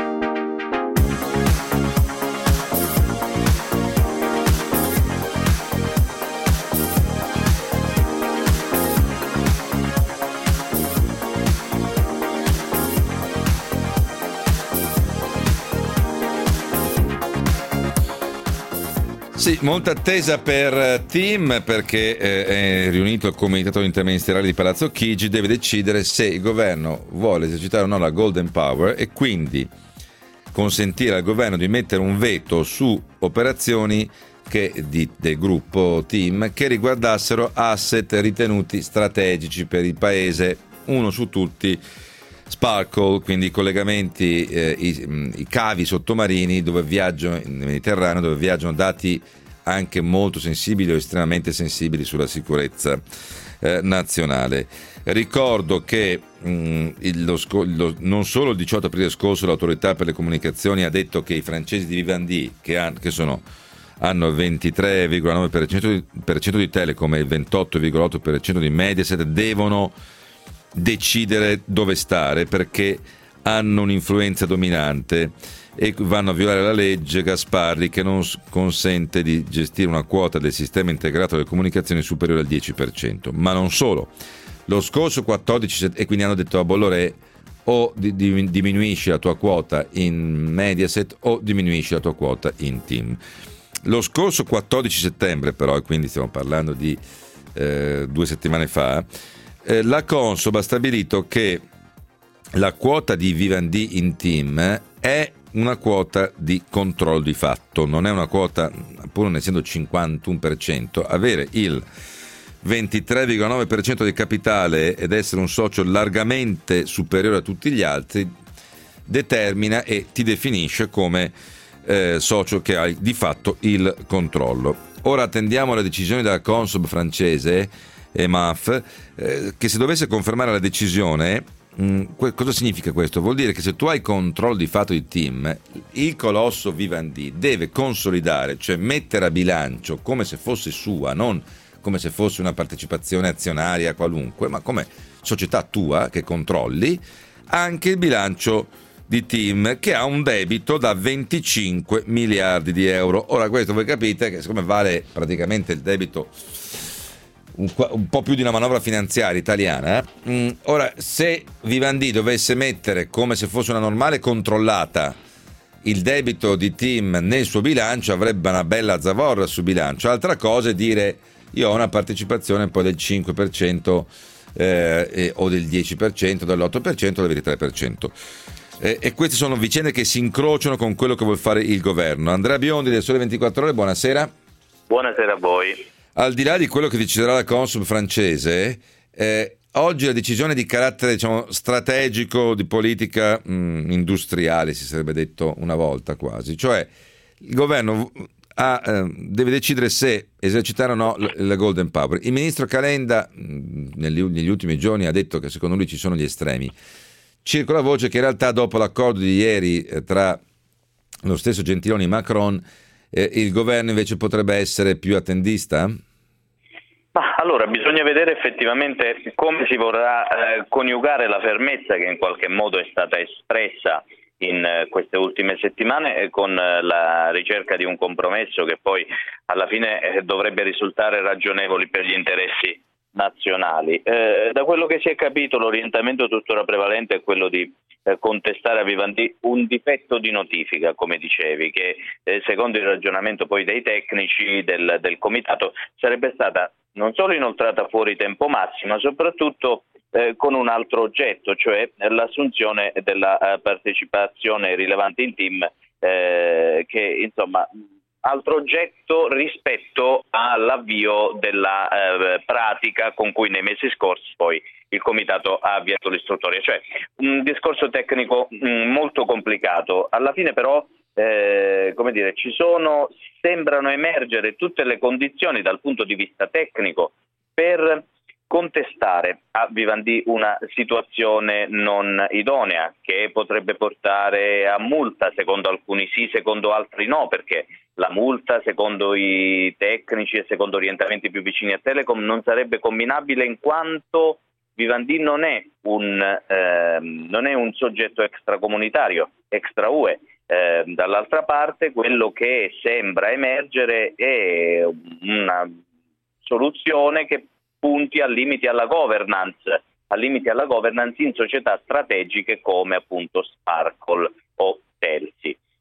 Sì, molta attesa per TIM perché eh, è riunito il comitato interministeriale di Palazzo Chigi, deve decidere se il governo vuole esercitare o no la Golden Power e quindi consentire al governo di mettere un veto su operazioni che, di, del gruppo TIM che riguardassero asset ritenuti strategici per il paese, uno su tutti Sparkle, quindi i collegamenti, eh, i, i cavi sottomarini dove viaggiano nel Mediterraneo, dove viaggiano dati anche molto sensibili o estremamente sensibili sulla sicurezza eh, nazionale. Ricordo che mh, il, lo, lo, non solo il diciotto aprile scorso l'autorità per le comunicazioni ha detto che i francesi di Vivendi, che, han, che sono, hanno il ventitré virgola nove per cento di, per cento di Telecom e il ventotto virgola otto per cento di Mediaset, devono decidere dove stare perché hanno un'influenza dominante e vanno a violare la legge Gasparri che non consente di gestire una quota del sistema integrato delle comunicazioni superiore al dieci per cento. Ma non solo, lo scorso quattordici e quindi hanno detto a Bolloré o di, di, diminuisci la tua quota in Mediaset o diminuisci la tua quota in TIM. Lo scorso quattordici settembre però, e quindi stiamo parlando di eh, due settimane fa, eh, la Consob ha stabilito che la quota di Vivendi in TIM è una quota di controllo di fatto, non è una quota, pur non essendo cinquantuno per cento, avere il ventitré virgola nove per cento del capitale ed essere un socio largamente superiore a tutti gli altri determina e ti definisce come eh, socio che hai di fatto il controllo. Ora attendiamo la decisione della Consob francese E M A F eh, che se dovesse confermare la decisione, mh, que- cosa significa questo? Vuol dire che se tu hai controllo di fatto di TIM, il colosso Vivendi deve consolidare, cioè mettere a bilancio come se fosse sua, non come se fosse una partecipazione azionaria qualunque, ma come società tua che controlli, anche il bilancio di TIM che ha un debito da venticinque miliardi di euro. Ora questo voi capite che siccome vale praticamente il debito un, un po' più di una manovra finanziaria italiana, mh, ora se Vivendi dovesse mettere come se fosse una normale controllata il debito di TIM nel suo bilancio, avrebbe una bella zavorra sul bilancio. Altra cosa è dire io ho una partecipazione poi del cinque per cento eh, eh, o del dieci per cento, dell'otto per cento o del ventitré per cento. Eh, e queste sono vicende che si incrociano con quello che vuol fare il governo. Andrea Biondi del Sole ventiquattro Ore, buonasera. Buonasera a voi. Al di là di quello che deciderà la Consob francese, eh, oggi la decisione di carattere diciamo, strategico di politica mh, industriale, si sarebbe detto una volta quasi, cioè il governo ha, eh, deve decidere se esercitare o no la, la Golden Power. Il ministro Calenda mh, negli, negli ultimi giorni ha detto che secondo lui ci sono gli estremi. Circola voce che in realtà dopo l'accordo di ieri eh, tra lo stesso Gentiloni e Macron eh, il governo invece potrebbe essere più attendista? Ma allora bisogna vedere effettivamente come si vorrà eh, coniugare la fermezza che in qualche modo è stata espressa in eh, queste ultime settimane eh, con eh, la ricerca di un compromesso che poi alla fine eh, dovrebbe risultare ragionevoli per gli interessi nazionali. Eh, da quello che si è capito l'orientamento tuttora prevalente è quello di eh, contestare a Vivendi un difetto di notifica, come dicevi, che eh, secondo il ragionamento poi dei tecnici del, del comitato sarebbe stata non solo inoltrata fuori tempo massimo, ma soprattutto eh, con un altro oggetto, cioè l'assunzione della uh, partecipazione rilevante in TIM, eh, che insomma altro oggetto rispetto all'avvio della eh, pratica con cui nei mesi scorsi poi il comitato ha avviato l'istruttoria, cioè un discorso tecnico mh, molto complicato. Alla fine però eh, come dire, ci sono, sembrano emergere tutte le condizioni dal punto di vista tecnico per contestare a Vivendi una situazione non idonea che potrebbe portare a multa, secondo alcuni sì, secondo altri no, perché la multa secondo i tecnici e secondo orientamenti più vicini a Telecom non sarebbe combinabile in quanto Vivendi non è un, eh, non è un soggetto extracomunitario, extra U E. Eh, dall'altra parte quello che sembra emergere è una soluzione che punti a limiti alla governance, a limiti alla governance in società strategiche come appunto Sparkle o Telsi.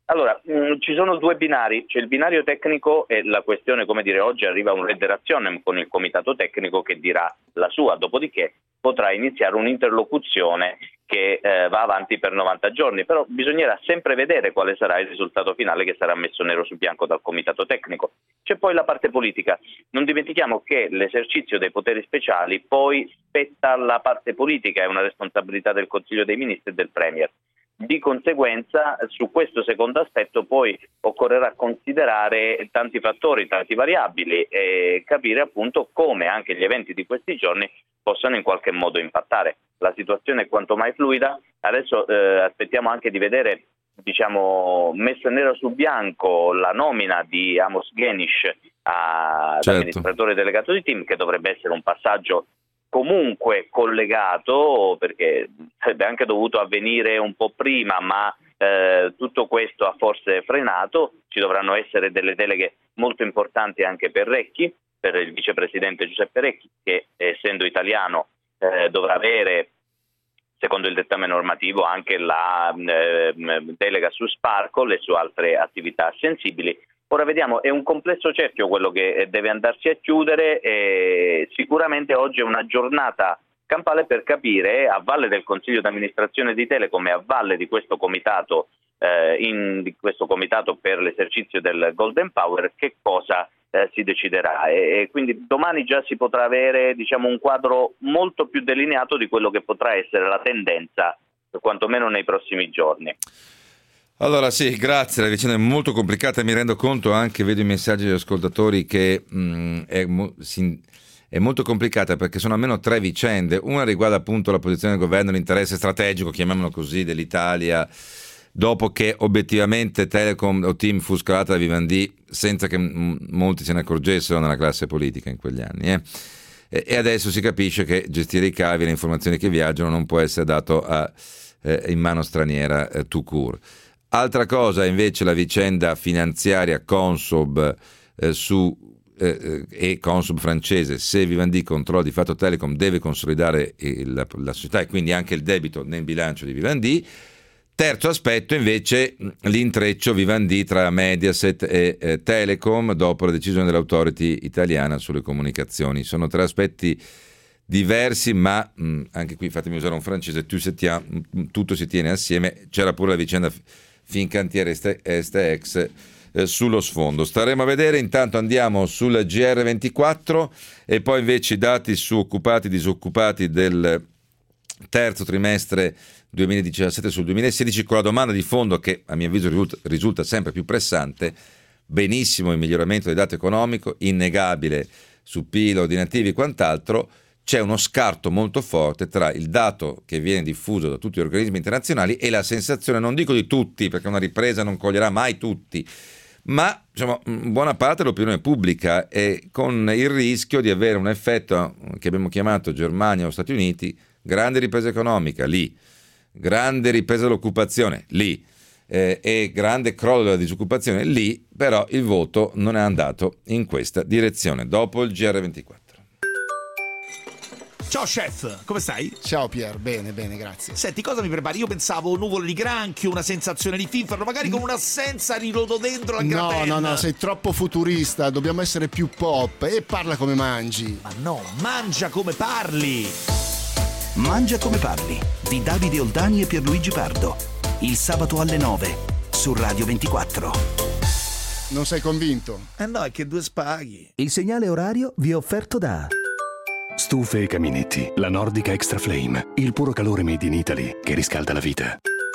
Allora, mh, ci sono due binari, c'è il binario tecnico e la questione, come dire, oggi arriva un rederazione con il comitato tecnico che dirà la sua, dopodiché potrà iniziare un'interlocuzione che eh, va avanti per novanta giorni, però bisognerà sempre vedere quale sarà il risultato finale che sarà messo nero su bianco dal comitato tecnico. C'è poi la parte politica, non dimentichiamo che l'esercizio dei poteri speciali poi spetta alla parte politica, è una responsabilità del Consiglio dei Ministri e del Premier. Di conseguenza su questo secondo aspetto poi occorrerà considerare tanti fattori, tanti variabili e capire appunto come anche gli eventi di questi giorni possano in qualche modo impattare. La situazione è quanto mai fluida, adesso eh, aspettiamo anche di vedere, diciamo, messo nero su bianco la nomina di Amos Genish ad certo. amministratore delegato di T I M, che dovrebbe essere un passaggio comunque collegato, perché sarebbe anche dovuto avvenire un po' prima, ma eh, tutto questo ha forse frenato. Ci dovranno essere delle deleghe molto importanti anche per Recchi, per il vicepresidente Giuseppe Recchi, che essendo italiano eh, dovrà avere, secondo il dettame normativo, anche la eh, delega su Sparkle e su altre attività sensibili. Ora vediamo, è un complesso cerchio quello che deve andarsi a chiudere e sicuramente oggi è una giornata campale per capire, a valle del Consiglio d'amministrazione di Telecom e a valle di questo comitato, eh, in, di questo comitato per l'esercizio del Golden Power, che cosa eh, si deciderà. E, e quindi domani già si potrà avere, diciamo, un quadro molto più delineato di quello che potrà essere la tendenza, quantomeno nei prossimi giorni. Allora sì, grazie, la vicenda è molto complicata, mi rendo conto anche, vedo i messaggi degli ascoltatori che mh, è, mo- si, è molto complicata perché sono almeno tre vicende. Una riguarda appunto la posizione del governo, l'interesse strategico, chiamiamolo così, dell'Italia, dopo che obiettivamente Telecom o T I M fu scalata da Vivendi senza che m- molti se ne accorgessero nella classe politica in quegli anni. Eh. E, e adesso si capisce che gestire i cavi e le informazioni che viaggiano non può essere dato a, eh, in mano straniera eh, tout court. Altra cosa invece la vicenda finanziaria Consob eh, su, eh, e Consob francese, se Vivendi controlla di fatto Telecom deve consolidare il, la, la società e quindi anche il debito nel bilancio di Vivendi. Terzo aspetto invece l'intreccio Vivendi tra Mediaset e eh, Telecom dopo la decisione dell'autority italiana sulle comunicazioni. Sono tre aspetti diversi, ma mh, anche qui fatemi usare un francese, tutto si tiene assieme. C'era pure la vicenda Fincantieri Este-Ex eh, sullo sfondo. Staremo a vedere, intanto andiamo sul G R ventiquattro e poi invece i dati su occupati e disoccupati del terzo trimestre duemiladiciassette sul duemilasedici, con la domanda di fondo che a mio avviso risulta, risulta sempre più pressante. Benissimo il miglioramento del dato economico, innegabile su P I L, ordinativi e quant'altro. C'è uno scarto molto forte tra il dato che viene diffuso da tutti gli organismi internazionali e la sensazione, non dico di tutti, perché una ripresa non coglierà mai tutti, ma diciamo, buona parte dell'opinione pubblica, e con il rischio di avere un effetto che abbiamo chiamato Germania o Stati Uniti: grande ripresa economica lì, grande ripresa dell'occupazione lì, eh, e grande crollo della disoccupazione lì, però il voto non è andato in questa direzione. Dopo il G R ventiquattro. Ciao chef, come stai? Ciao Pier, bene, bene, grazie. Senti, cosa mi prepari? Io pensavo nuvole di granchio, una sensazione di finferro, magari con un'assenza di rododendro al No, gratin. no, no, sei troppo futurista, dobbiamo essere più pop e parla come mangi. Ma no, mangia come parli. Mangia come parli di Davide Oldani e Pierluigi Pardo, il sabato alle nove su Radio ventiquattro. Non sei convinto? Eh no, è che due spaghi. Il segnale orario vi è offerto da Stufe e caminetti, la Nordica Extra Flame, il puro calore made in Italy che riscalda la vita.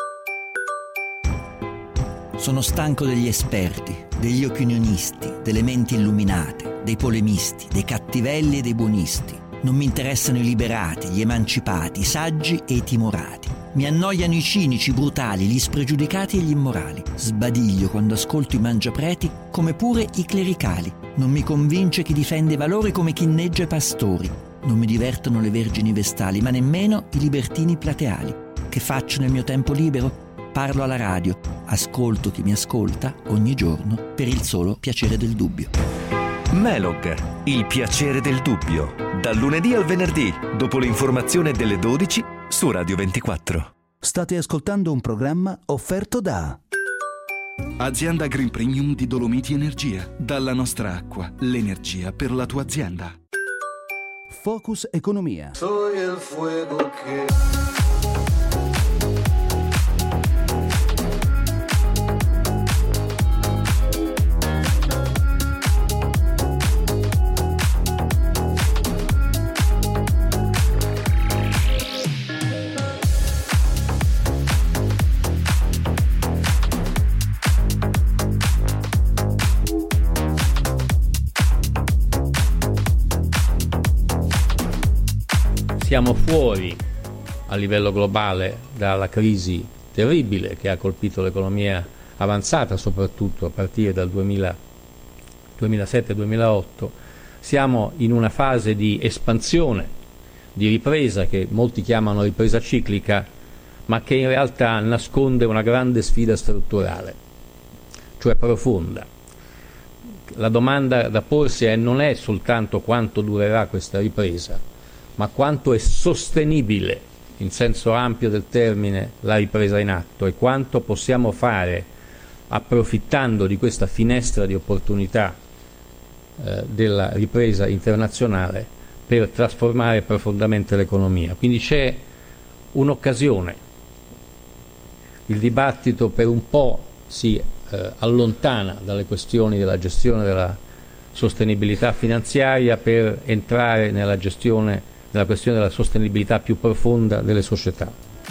Sono stanco degli esperti, degli opinionisti, delle menti illuminate, dei polemisti, dei cattivelli e dei buonisti. Non mi interessano i liberati, gli emancipati, i saggi e i timorati. Mi annoiano i cinici, i brutali, gli spregiudicati e gli immorali. Sbadiglio quando ascolto i mangiapreti, come pure i clericali. Non mi convince chi difende i valori come chi inneggia i pastori. Non mi divertono le vergini vestali, ma nemmeno i libertini plateali. Che faccio nel mio tempo libero? Parlo alla radio, ascolto chi mi ascolta ogni giorno per il solo piacere del dubbio. Melog, il piacere del dubbio. Dal lunedì al venerdì, dopo l'informazione delle dodici, su Radio ventiquattro. State ascoltando un programma offerto da Azienda Green Premium di Dolomiti Energia. Dalla nostra acqua, l'energia per la tua azienda. Focus Economia. Soy el fuego que... Siamo fuori a livello globale dalla crisi terribile che ha colpito l'economia avanzata, soprattutto a partire dal duemila, duemilasette duemilaotto. Siamo in una fase di espansione, di ripresa che molti chiamano ripresa ciclica, ma che in realtà nasconde una grande sfida strutturale, cioè profonda. La domanda da porsi è non è soltanto quanto durerà questa ripresa, ma quanto è sostenibile in senso ampio del termine la ripresa in atto e quanto possiamo fare approfittando di questa finestra di opportunità eh, della ripresa internazionale per trasformare profondamente l'economia. Quindi c'è un'occasione. Il dibattito per un po' si eh, allontana dalle questioni della gestione della sostenibilità finanziaria per entrare nella gestione della questione della sostenibilità più profonda delle società.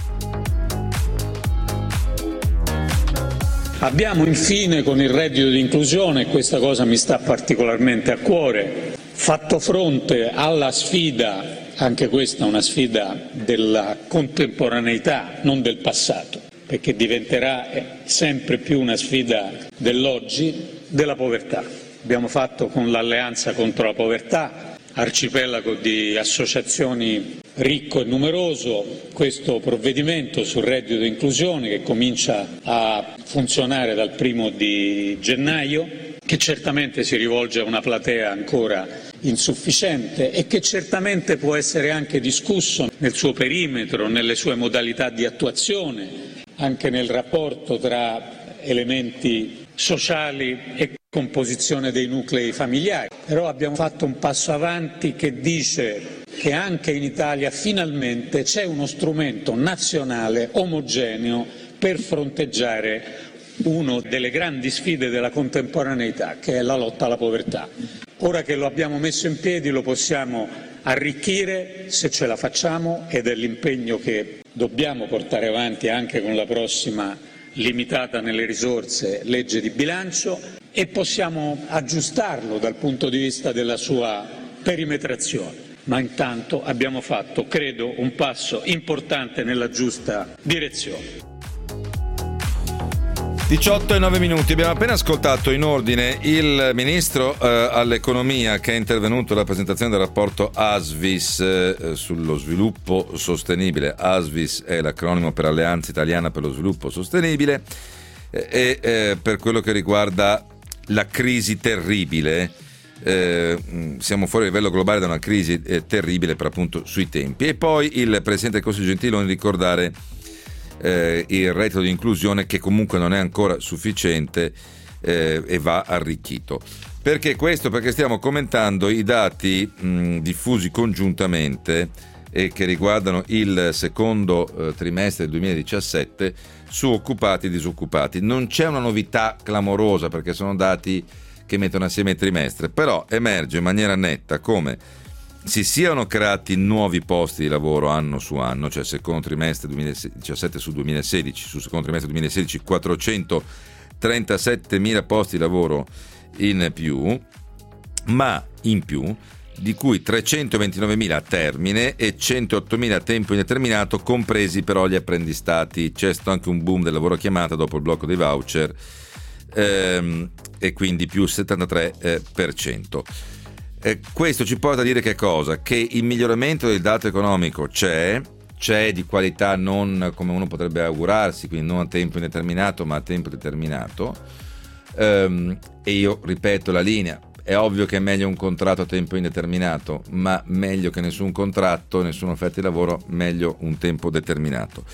Abbiamo infine con il reddito di inclusione, e questa cosa mi sta particolarmente a cuore, fatto fronte alla sfida, anche questa una sfida della contemporaneità, non del passato, perché diventerà sempre più una sfida dell'oggi, della povertà. Abbiamo fatto con l'Alleanza contro la povertà, arcipelago di associazioni ricco e numeroso, questo provvedimento sul reddito di inclusione che comincia a funzionare dal primo di gennaio, che certamente si rivolge a una platea ancora insufficiente e che certamente può essere anche discusso nel suo perimetro, nelle sue modalità di attuazione, anche nel rapporto tra elementi sociali e composizione dei nuclei familiari. Però abbiamo fatto un passo avanti che dice che anche in Italia finalmente c'è uno strumento nazionale omogeneo per fronteggiare una delle grandi sfide della contemporaneità, che è la lotta alla povertà. Ora che lo abbiamo messo in piedi lo possiamo arricchire se ce la facciamo, ed è l'impegno che dobbiamo portare avanti anche con la prossima limitata nelle risorse legge di bilancio, e possiamo aggiustarlo dal punto di vista della sua perimetrazione. Ma intanto abbiamo fatto, credo, un passo importante nella giusta direzione. diciotto e nove minuti, abbiamo appena ascoltato in ordine il ministro eh, all'economia che è intervenuto alla presentazione del rapporto ASVIS eh, sullo sviluppo sostenibile. ASVIS è l'acronimo per Alleanza Italiana per lo Sviluppo Sostenibile eh, e eh, per quello che riguarda la crisi terribile, eh, siamo fuori a livello globale da una crisi eh, terribile per appunto sui tempi. E poi il Presidente del Consiglio Gentiloni ricordare Eh, il reddito di inclusione, che comunque non è ancora sufficiente eh, e va arricchito. Perché questo? Perché stiamo commentando i dati mh, diffusi congiuntamente e che riguardano il secondo eh, trimestre del duemiladiciassette su occupati e disoccupati. Non c'è una novità clamorosa perché sono dati che mettono assieme il trimestre, però emerge in maniera netta come si siano creati nuovi posti di lavoro anno su anno, cioè secondo trimestre duemiladiciassette su duemilasedici, sul secondo trimestre duemilasedici quattrocentotrentasette mila posti di lavoro in più, ma in più, di cui trecentoventinovemila a termine e centoottomila a tempo indeterminato, compresi però gli apprendistati. C'è stato anche un boom del lavoro a chiamata dopo il blocco dei voucher ehm, e quindi più settantatré per cento. Eh, questo ci porta a dire che cosa? Che il miglioramento del dato economico c'è, c'è di qualità non come uno potrebbe augurarsi, quindi non a tempo indeterminato ma a tempo determinato, ehm, e io ripeto la linea, è ovvio che è meglio un contratto a tempo indeterminato, ma meglio che nessun contratto, nessuna offerta di lavoro, meglio un tempo determinato.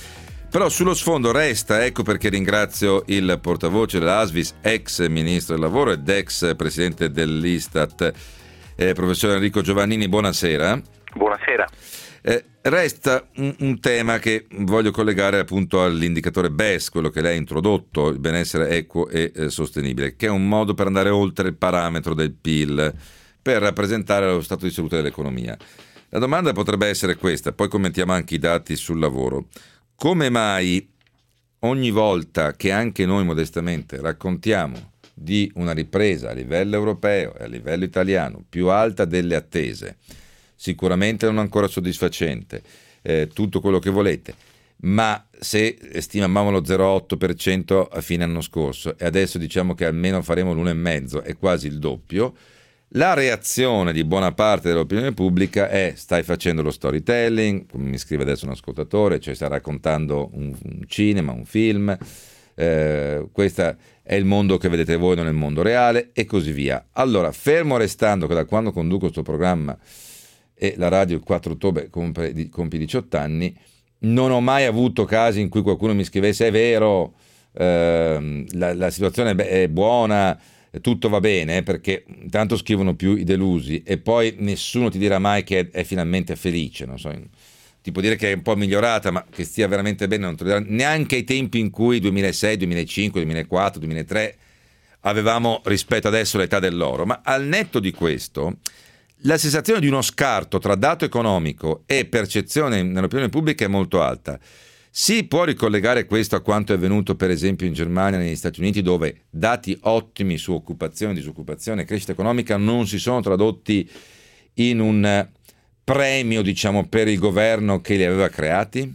Però sullo sfondo resta, ecco perché ringrazio il portavoce dell'Asvis, ex ministro del lavoro ed ex presidente dell'Istat, eh, professor Enrico Giovannini, buonasera. Buonasera. Eh, resta un, un tema che voglio collegare appunto all'indicatore B E S, quello che lei ha introdotto, il benessere equo e eh, sostenibile, che è un modo per andare oltre il parametro del P I L, per rappresentare lo stato di salute dell'economia. La domanda potrebbe essere questa, poi commentiamo anche i dati sul lavoro. Come mai ogni volta che anche noi modestamente raccontiamo di una ripresa a livello europeo e a livello italiano più alta delle attese, sicuramente non ancora soddisfacente, eh, tutto quello che volete, ma se stimavamo lo zero virgola otto per cento a fine anno scorso e adesso diciamo che almeno faremo l'uno virgola cinque per cento, è quasi il doppio, la reazione di buona parte dell'opinione pubblica è: stai facendo lo storytelling, come mi scrive adesso un ascoltatore, cioè stai raccontando un, un cinema, un film, eh, questo è il mondo che vedete voi, non è il mondo reale, e così via. Allora, fermo restando che da quando conduco questo programma e la radio il quattro ottobre compie, compie diciotto anni, non ho mai avuto casi in cui qualcuno mi scrivesse: è vero, eh, la, la situazione è buona, tutto va bene, perché intanto scrivono più i delusi e poi nessuno ti dirà mai che è, è finalmente felice, non so, ti può dire che è un po' migliorata, ma che stia veramente bene non te lo dirà neanche ai tempi in cui duemilasei, duemilacinque, duemilaquattro, duemilatré avevamo rispetto adesso l'età dell'oro. Ma al netto di questo, la sensazione di uno scarto tra dato economico e percezione nell'opinione pubblica è molto alta. Si può ricollegare questo a quanto è avvenuto per esempio in Germania e negli Stati Uniti, dove dati ottimi su occupazione, disoccupazione e crescita economica non si sono tradotti in un premio, diciamo, per il governo che li aveva creati?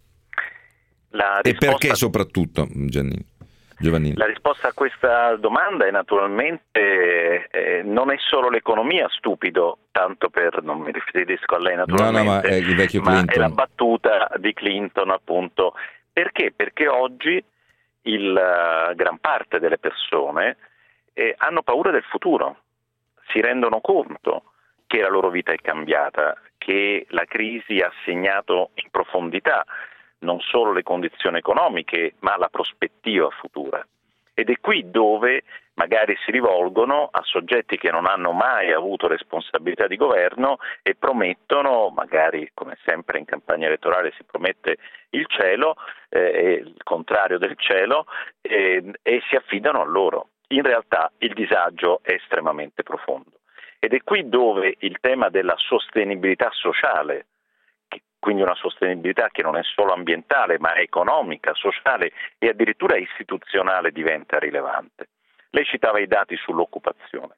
La risposta... E perché soprattutto, Giannini? Giovannini. La risposta a questa domanda è naturalmente eh, non è solo l'economia, stupido, tanto per, non mi riferisco a lei naturalmente, no, no, ma è il vecchio ma Clinton. È la battuta di Clinton, appunto. Perché? Perché oggi il, uh, gran parte delle persone eh, hanno paura del futuro, si rendono conto che la loro vita è cambiata, che la crisi ha segnato in profondità non solo le condizioni economiche, ma la prospettiva futura. Ed è qui dove magari si rivolgono a soggetti che non hanno mai avuto responsabilità di governo e promettono, magari come sempre in campagna elettorale si promette il cielo, eh, il contrario del cielo, eh, e si affidano a loro. In realtà il disagio è estremamente profondo. Ed è qui dove il tema della sostenibilità sociale, quindi una sostenibilità che non è solo ambientale ma è economica, sociale e addirittura istituzionale, diventa rilevante. Lei citava i dati sull'occupazione.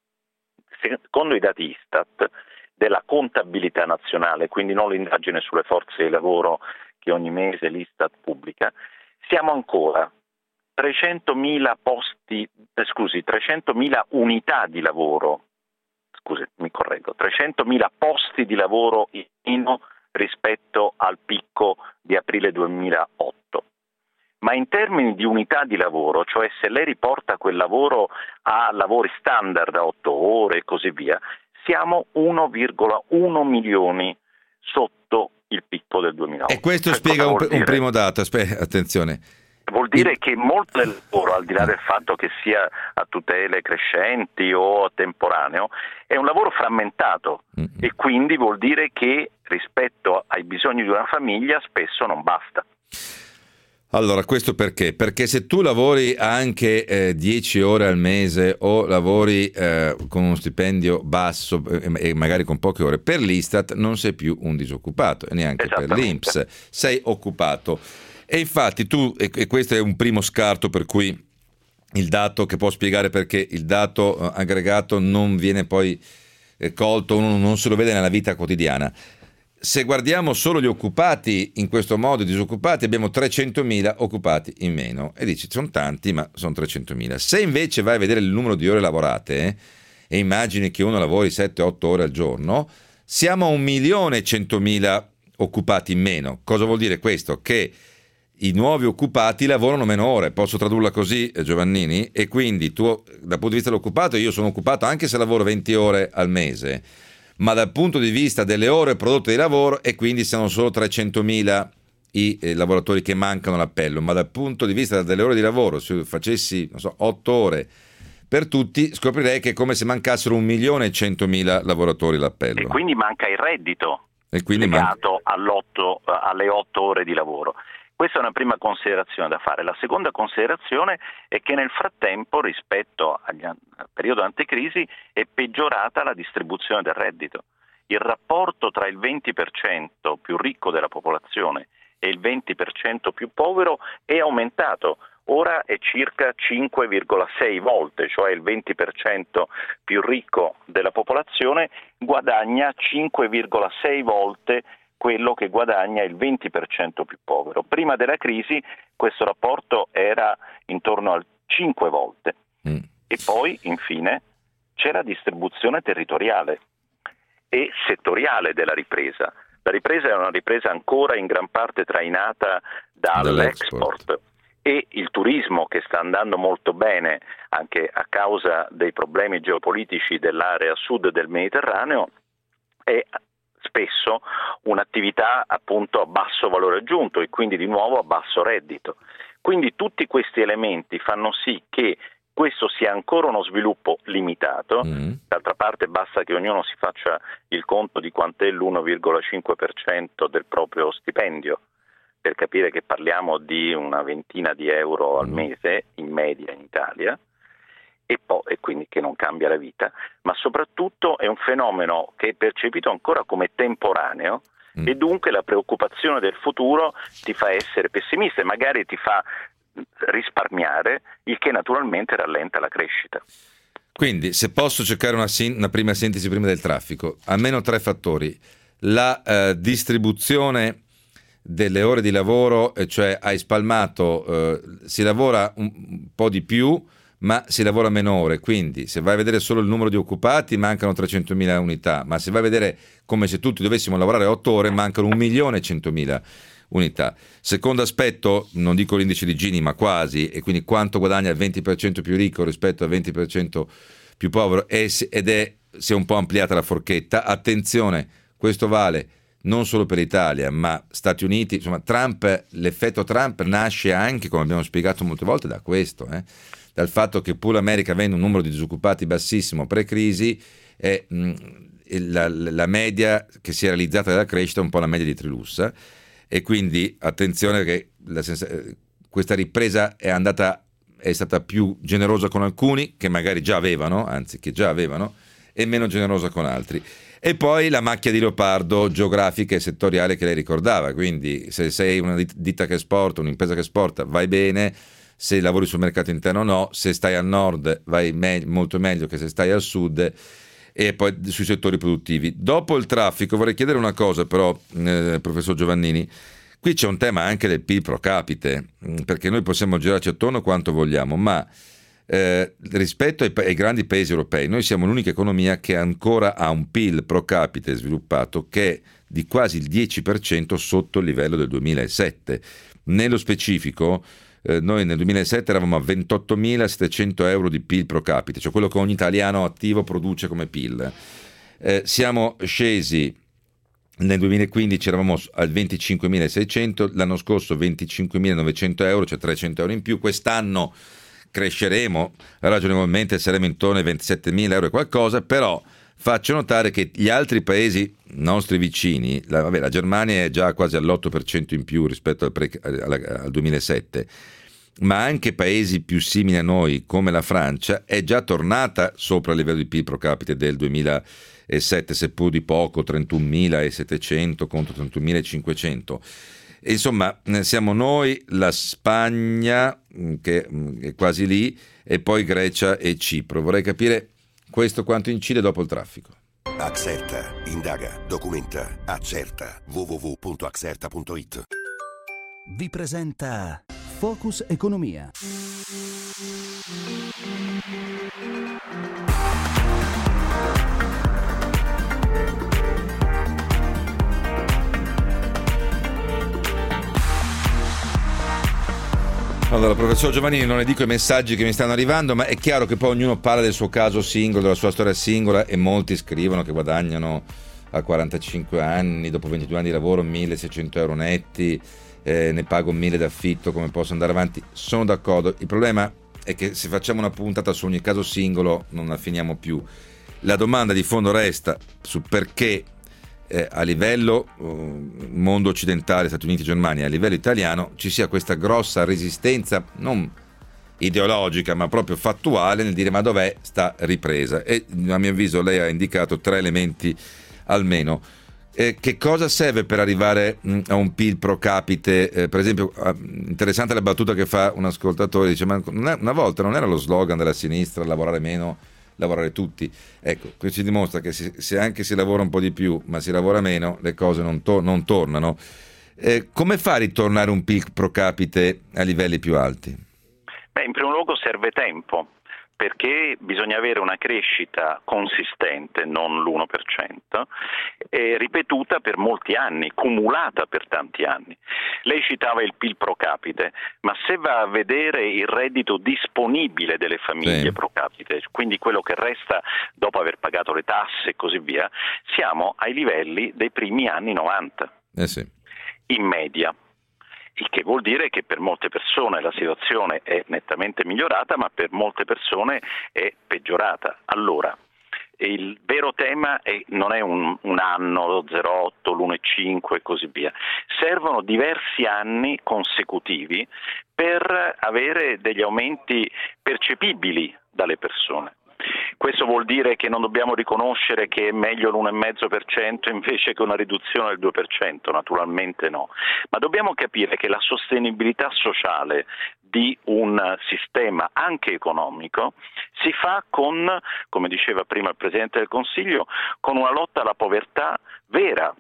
Secondo i dati Istat della contabilità nazionale, quindi non l'indagine sulle forze di lavoro che ogni mese l'Istat pubblica, siamo ancora trecentomila posti, eh, scusi, trecentomila unità di lavoro, scusi, mi correggo, trecentomila posti di lavoro in meno rispetto al picco di aprile duemilaotto. Ma in termini di unità di lavoro, cioè se lei riporta quel lavoro a lavori standard a otto ore e così via, siamo uno virgola uno milioni sotto il picco del duemilaotto. E questo cioè, spiega un, un primo dato, Aspe- attenzione. Vuol dire che molto del lavoro, al di là del fatto che sia a tutele crescenti o a temporaneo, è un lavoro frammentato mm-hmm. e quindi vuol dire che rispetto ai bisogni di una famiglia spesso non basta. Allora, questo perché? Perché se tu lavori anche eh, dieci ore al mese o lavori eh, con uno stipendio basso e eh, magari con poche ore, per l'Istat non sei più un disoccupato e neanche per l'I N P S, sei occupato. E infatti tu, e questo è un primo scarto per cui il dato che può spiegare perché il dato aggregato non viene poi colto, uno non se lo vede nella vita quotidiana. Se guardiamo solo gli occupati in questo modo, i disoccupati, abbiamo trecentomila occupati in meno. E dici, sono tanti, ma sono trecentomila. Se invece vai a vedere il numero di ore lavorate eh, e immagini che uno lavori sette otto ore al giorno, siamo a un milione e centomila occupati in meno. Cosa vuol dire questo? Che i nuovi occupati lavorano meno ore, posso tradurla così, Giovannini? E quindi tu, dal punto di vista dell'occupato, io sono occupato anche se lavoro venti ore al mese, ma dal punto di vista delle ore prodotte di lavoro, e quindi siamo solo trecentomila i eh, lavoratori che mancano l'appello, ma dal punto di vista delle ore di lavoro, se facessi non so, otto ore per tutti, scoprirei che è come se mancassero un milione e centomila lavoratori l'appello. E quindi manca il reddito e quindi legato manca... all'otto, alle otto ore di lavoro. Questa è una prima considerazione da fare. La seconda considerazione è che nel frattempo, rispetto agli, al periodo anticrisi, è peggiorata la distribuzione del reddito. Il rapporto tra il venti per cento più ricco della popolazione e il venti per cento più povero è aumentato. Ora è circa cinque virgola sei volte, cioè il venti per cento più ricco della popolazione guadagna cinque virgola sei volte quello che guadagna il venti per cento più povero. Prima della crisi questo rapporto era intorno al cinque volte. Mm. E poi, infine, c'è la distribuzione territoriale e settoriale della ripresa. La ripresa è una ripresa ancora in gran parte trainata dall'export e il turismo, che sta andando molto bene anche a causa dei problemi geopolitici dell'area sud del Mediterraneo, è spesso un'attività appunto a basso valore aggiunto e quindi di nuovo a basso reddito. Quindi tutti questi elementi fanno sì che questo sia ancora uno sviluppo limitato. Mm. D'altra parte basta che ognuno si faccia il conto di quant'è l'uno virgola cinque per cento del proprio stipendio per capire che parliamo di una ventina di euro al mese in media in Italia. E, poi, e quindi che non cambia la vita, ma soprattutto è un fenomeno che è percepito ancora come temporaneo mm. e dunque la preoccupazione del futuro ti fa essere pessimista e magari ti fa risparmiare, il che naturalmente rallenta la crescita. Quindi, se posso cercare una, sin- una prima sintesi prima del traffico, almeno tre fattori: la eh, distribuzione delle ore di lavoro, cioè hai spalmato, eh, si lavora un, un po' di più ma si lavora meno ore, quindi se vai a vedere solo il numero di occupati mancano trecentomila unità, ma se vai a vedere come se tutti dovessimo lavorare otto ore mancano un milione e centomila unità. Secondo aspetto, non dico l'indice di Gini ma quasi, e quindi quanto guadagna il venti per cento più ricco rispetto al venti per cento più povero, ed è si è un po' ampliata la forchetta. Attenzione, questo vale non solo per l'Italia ma Stati Uniti, insomma Trump, l'effetto Trump nasce anche, come abbiamo spiegato molte volte, da questo, eh? dal fatto che pur l'America avendo un numero di disoccupati bassissimo pre-crisi, è, mh, la, la media che si è realizzata dalla crescita è un po' la media di Trilussa, e quindi attenzione che la sens- questa ripresa è andata è stata più generosa con alcuni che magari già avevano, anzi che già avevano, e meno generosa con altri. E poi la macchia di leopardo geografica e settoriale che lei ricordava, quindi se sei una ditta che esporta, un'impresa che esporta, vai bene, se lavori sul mercato interno no, se stai al nord vai me- molto meglio che se stai al sud, e poi sui settori produttivi. Dopo il traffico vorrei chiedere una cosa però, eh, professor Giovannini, qui c'è un tema anche del P I L pro capite, perché noi possiamo girarci attorno quanto vogliamo, ma eh, rispetto ai, ai grandi paesi europei noi siamo l'unica economia che ancora ha un P I L pro capite sviluppato che è di quasi il dieci per cento sotto il livello del duemilasette. Nello specifico, Eh, noi nel duemilasette eravamo a ventottomilasettecento euro di P I L pro capite, cioè quello che ogni italiano attivo produce come P I L. Eh, siamo scesi nel duemilaquindici, eravamo al venticinquemilaseicento, l'anno scorso venticinquemilanovecento euro, cioè trecento euro in più. Quest'anno cresceremo ragionevolmente, saremo intorno ai ventisettemila euro e qualcosa, però faccio notare che gli altri paesi nostri vicini, la, vabbè, la Germania è già quasi all'otto per cento in più rispetto al, pre, al, al duemilasette, ma anche paesi più simili a noi come la Francia è già tornata sopra il livello di P I L pro capite del duemilasette, seppur di poco, trentunomilasettecento contro trentunomilacinquecento. E insomma siamo noi, la Spagna che è quasi lì, e poi Grecia e Cipro. Vorrei capire questo quanto incide dopo il traffico. Axerta, indaga, documenta, accerta. w w w punto axerta punto i t Vi presenta Focus Economia. Allora, professor Giovannini, non ne dico i messaggi che mi stanno arrivando, ma è chiaro che poi ognuno parla del suo caso singolo, della sua storia singola, e molti scrivono che guadagnano a quarantacinque anni, dopo ventidue anni di lavoro, milleseicento euro netti, eh, ne pago mille d'affitto, come posso andare avanti? Sono d'accordo, il problema è che se facciamo una puntata su ogni caso singolo non la finiamo più. La domanda di fondo resta su perché eh, a livello uh, mondo occidentale, Stati Uniti, Germania, a livello italiano ci sia questa grossa resistenza, non ideologica ma proprio fattuale, nel dire ma dov'è sta ripresa. E a mio avviso lei ha indicato tre elementi almeno. Eh, che cosa serve per arrivare mh, a un P I L pro capite? Eh, per esempio, eh, interessante la battuta che fa un ascoltatore, dice ma non è, una volta non era lo slogan della sinistra lavorare meno, lavorare tutti? Ecco, questo ci dimostra che se, se anche si lavora un po' di più ma si lavora meno, le cose non, to- non tornano. Eh, come fa a ritornare un P I L pro capite a livelli più alti? Beh, in primo luogo serve tempo, perché bisogna avere una crescita consistente, non l'uno per cento, e ripetuta per molti anni, cumulata per tanti anni. Lei citava il P I L pro capite, ma se va a vedere il reddito disponibile delle famiglie sì. pro capite, quindi quello che resta dopo aver pagato le tasse e così via, siamo ai livelli dei primi anni novanta, eh sì. in media. Il che vuol dire che per molte persone la situazione è nettamente migliorata, ma per molte persone è peggiorata. Allora, il vero tema è, non è un, un anno, lo zero virgola otto, l'uno virgola cinque e così via. Servono diversi anni consecutivi per avere degli aumenti percepibili dalle persone. Questo vuol dire che non dobbiamo riconoscere che è meglio l'uno virgola cinque per cento invece che una riduzione del due per cento, naturalmente no, ma dobbiamo capire che la sostenibilità sociale di un sistema anche economico si fa con, come diceva prima il Presidente del Consiglio, con una lotta alla povertà vera.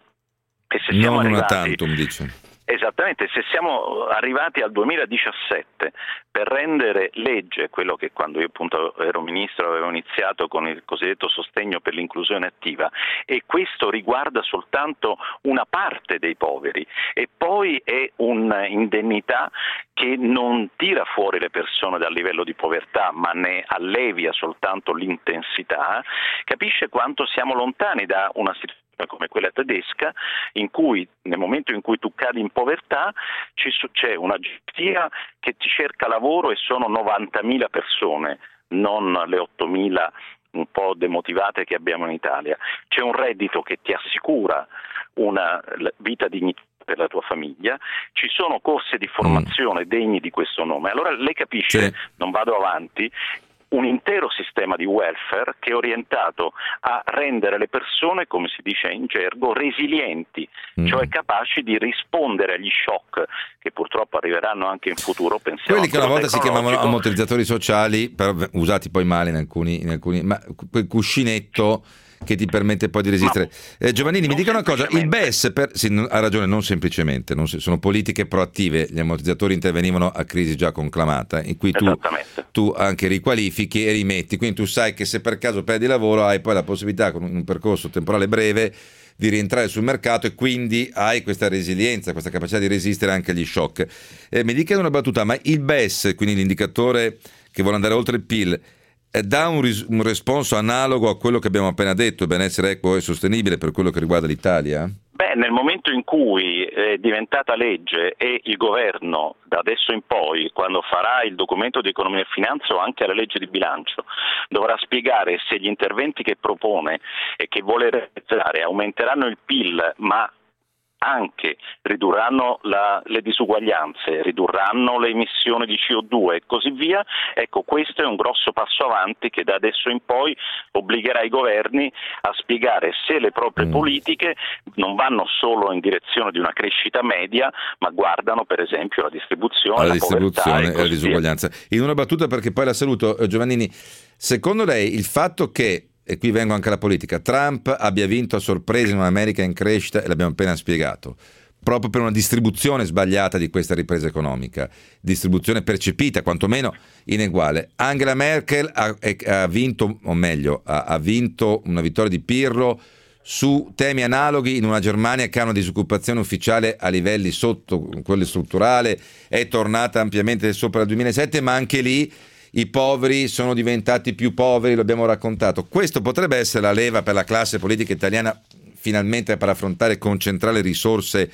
E se siamo non arrivati, una tantum, dice. Esattamente, se siamo arrivati al duemiladiciassette per rendere legge quello che quando io appunto ero ministro avevo iniziato con il cosiddetto sostegno per l'inclusione attiva, e questo riguarda soltanto una parte dei poveri e poi è un'indennità che non tira fuori le persone dal livello di povertà ma ne allevia soltanto l'intensità, capisce quanto siamo lontani da una situazione come quella tedesca, in cui nel momento in cui tu cadi in povertà c'è un'agenzia che ti cerca lavoro e sono novantamila persone, non le ottomila un po' demotivate che abbiamo in Italia. C'è un reddito che ti assicura una vita dignitosa per la tua famiglia, ci sono corsi di formazione mm. degni di questo nome. Allora lei capisce, sì. non vado avanti, un intero sistema di welfare che è orientato a rendere le persone, come si dice in gergo, resilienti, mm. cioè capaci di rispondere agli shock che purtroppo arriveranno anche in futuro. Pensiamo quelli che una volta si chiamavano ammortizzatori sociali, però usati poi male in alcuni, in alcuni ma quel cuscinetto che ti permette poi di resistere. Eh, Giovannini, mi dica una cosa, il B E S, per, sì, ha ragione, non semplicemente, non, sono politiche proattive, gli ammortizzatori intervenivano a crisi già conclamata, in cui tu, tu anche riqualifichi e rimetti, quindi tu sai che se per caso perdi lavoro hai poi la possibilità con un percorso temporale breve di rientrare sul mercato e quindi hai questa resilienza, questa capacità di resistere anche agli shock. Eh, mi dica una battuta, ma il B E S, quindi l'indicatore che vuole andare oltre il P I L, dà un, ris- un responso analogo a quello che abbiamo appena detto, benessere equo e sostenibile per quello che riguarda l'Italia? Beh, nel momento in cui è diventata legge e il governo da adesso in poi, quando farà il documento di economia e finanza o anche la legge di bilancio, dovrà spiegare se gli interventi che propone e che vuole realizzare aumenteranno il P I L, ma anche ridurranno la, le disuguaglianze, ridurranno le emissioni di C O due e così via, ecco, questo è un grosso passo avanti che da adesso in poi obbligherà i governi a spiegare se le proprie mm. politiche non vanno solo in direzione di una crescita media, ma guardano per esempio la distribuzione, la, la distribuzione povertà e la disuguaglianza. In una battuta, perché poi la saluto, Giovannini, secondo lei il fatto che, e qui vengo anche alla politica, Trump abbia vinto a sorpresa in un'America in crescita, e l'abbiamo appena spiegato, proprio per una distribuzione sbagliata di questa ripresa economica, distribuzione percepita quantomeno ineguale. Angela Merkel ha, ha vinto, o meglio, ha, ha vinto una vittoria di Pirro su temi analoghi in una Germania che ha una disoccupazione ufficiale a livelli sotto quello strutturale, è tornata ampiamente sopra il duemilasette, ma anche lì i poveri sono diventati più poveri, lo abbiamo raccontato. Questo potrebbe essere la leva per la classe politica italiana finalmente per affrontare e concentrare risorse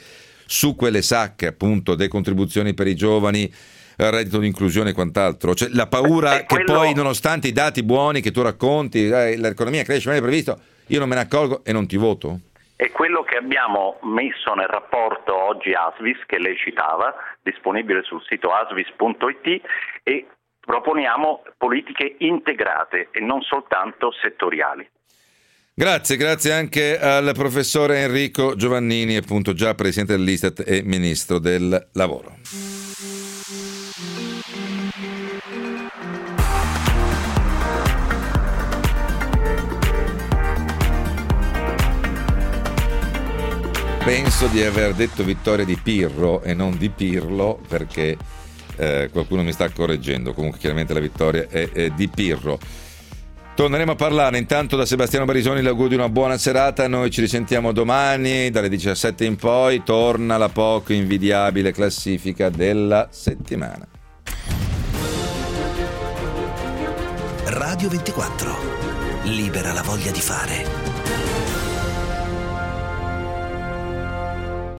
su quelle sacche, appunto, decontribuzioni per i giovani, reddito di inclusione e quant'altro. Cioè, la paura eh, quello... che poi, nonostante i dati buoni che tu racconti, eh, l'economia cresce meglio previsto, io non me ne accorgo e non ti voto? È quello che abbiamo messo nel rapporto oggi Asvis, che lei citava, disponibile sul sito asvis punto it, e proponiamo politiche integrate e non soltanto settoriali. Grazie, grazie anche al professore Enrico Giovannini, appunto già presidente dell'Istat e ministro del lavoro. Penso di aver detto vittoria di Pirro e non di Pirlo, perché eh, qualcuno mi sta correggendo. Comunque chiaramente la vittoria è, è di Pirro. Torneremo a parlare. Intanto da Sebastiano Barisoni l'augurio di una buona serata. Noi ci risentiamo domani dalle diciassette in poi. Torna la poco invidiabile classifica della settimana. Radio ventiquattro. Libera la voglia di fare.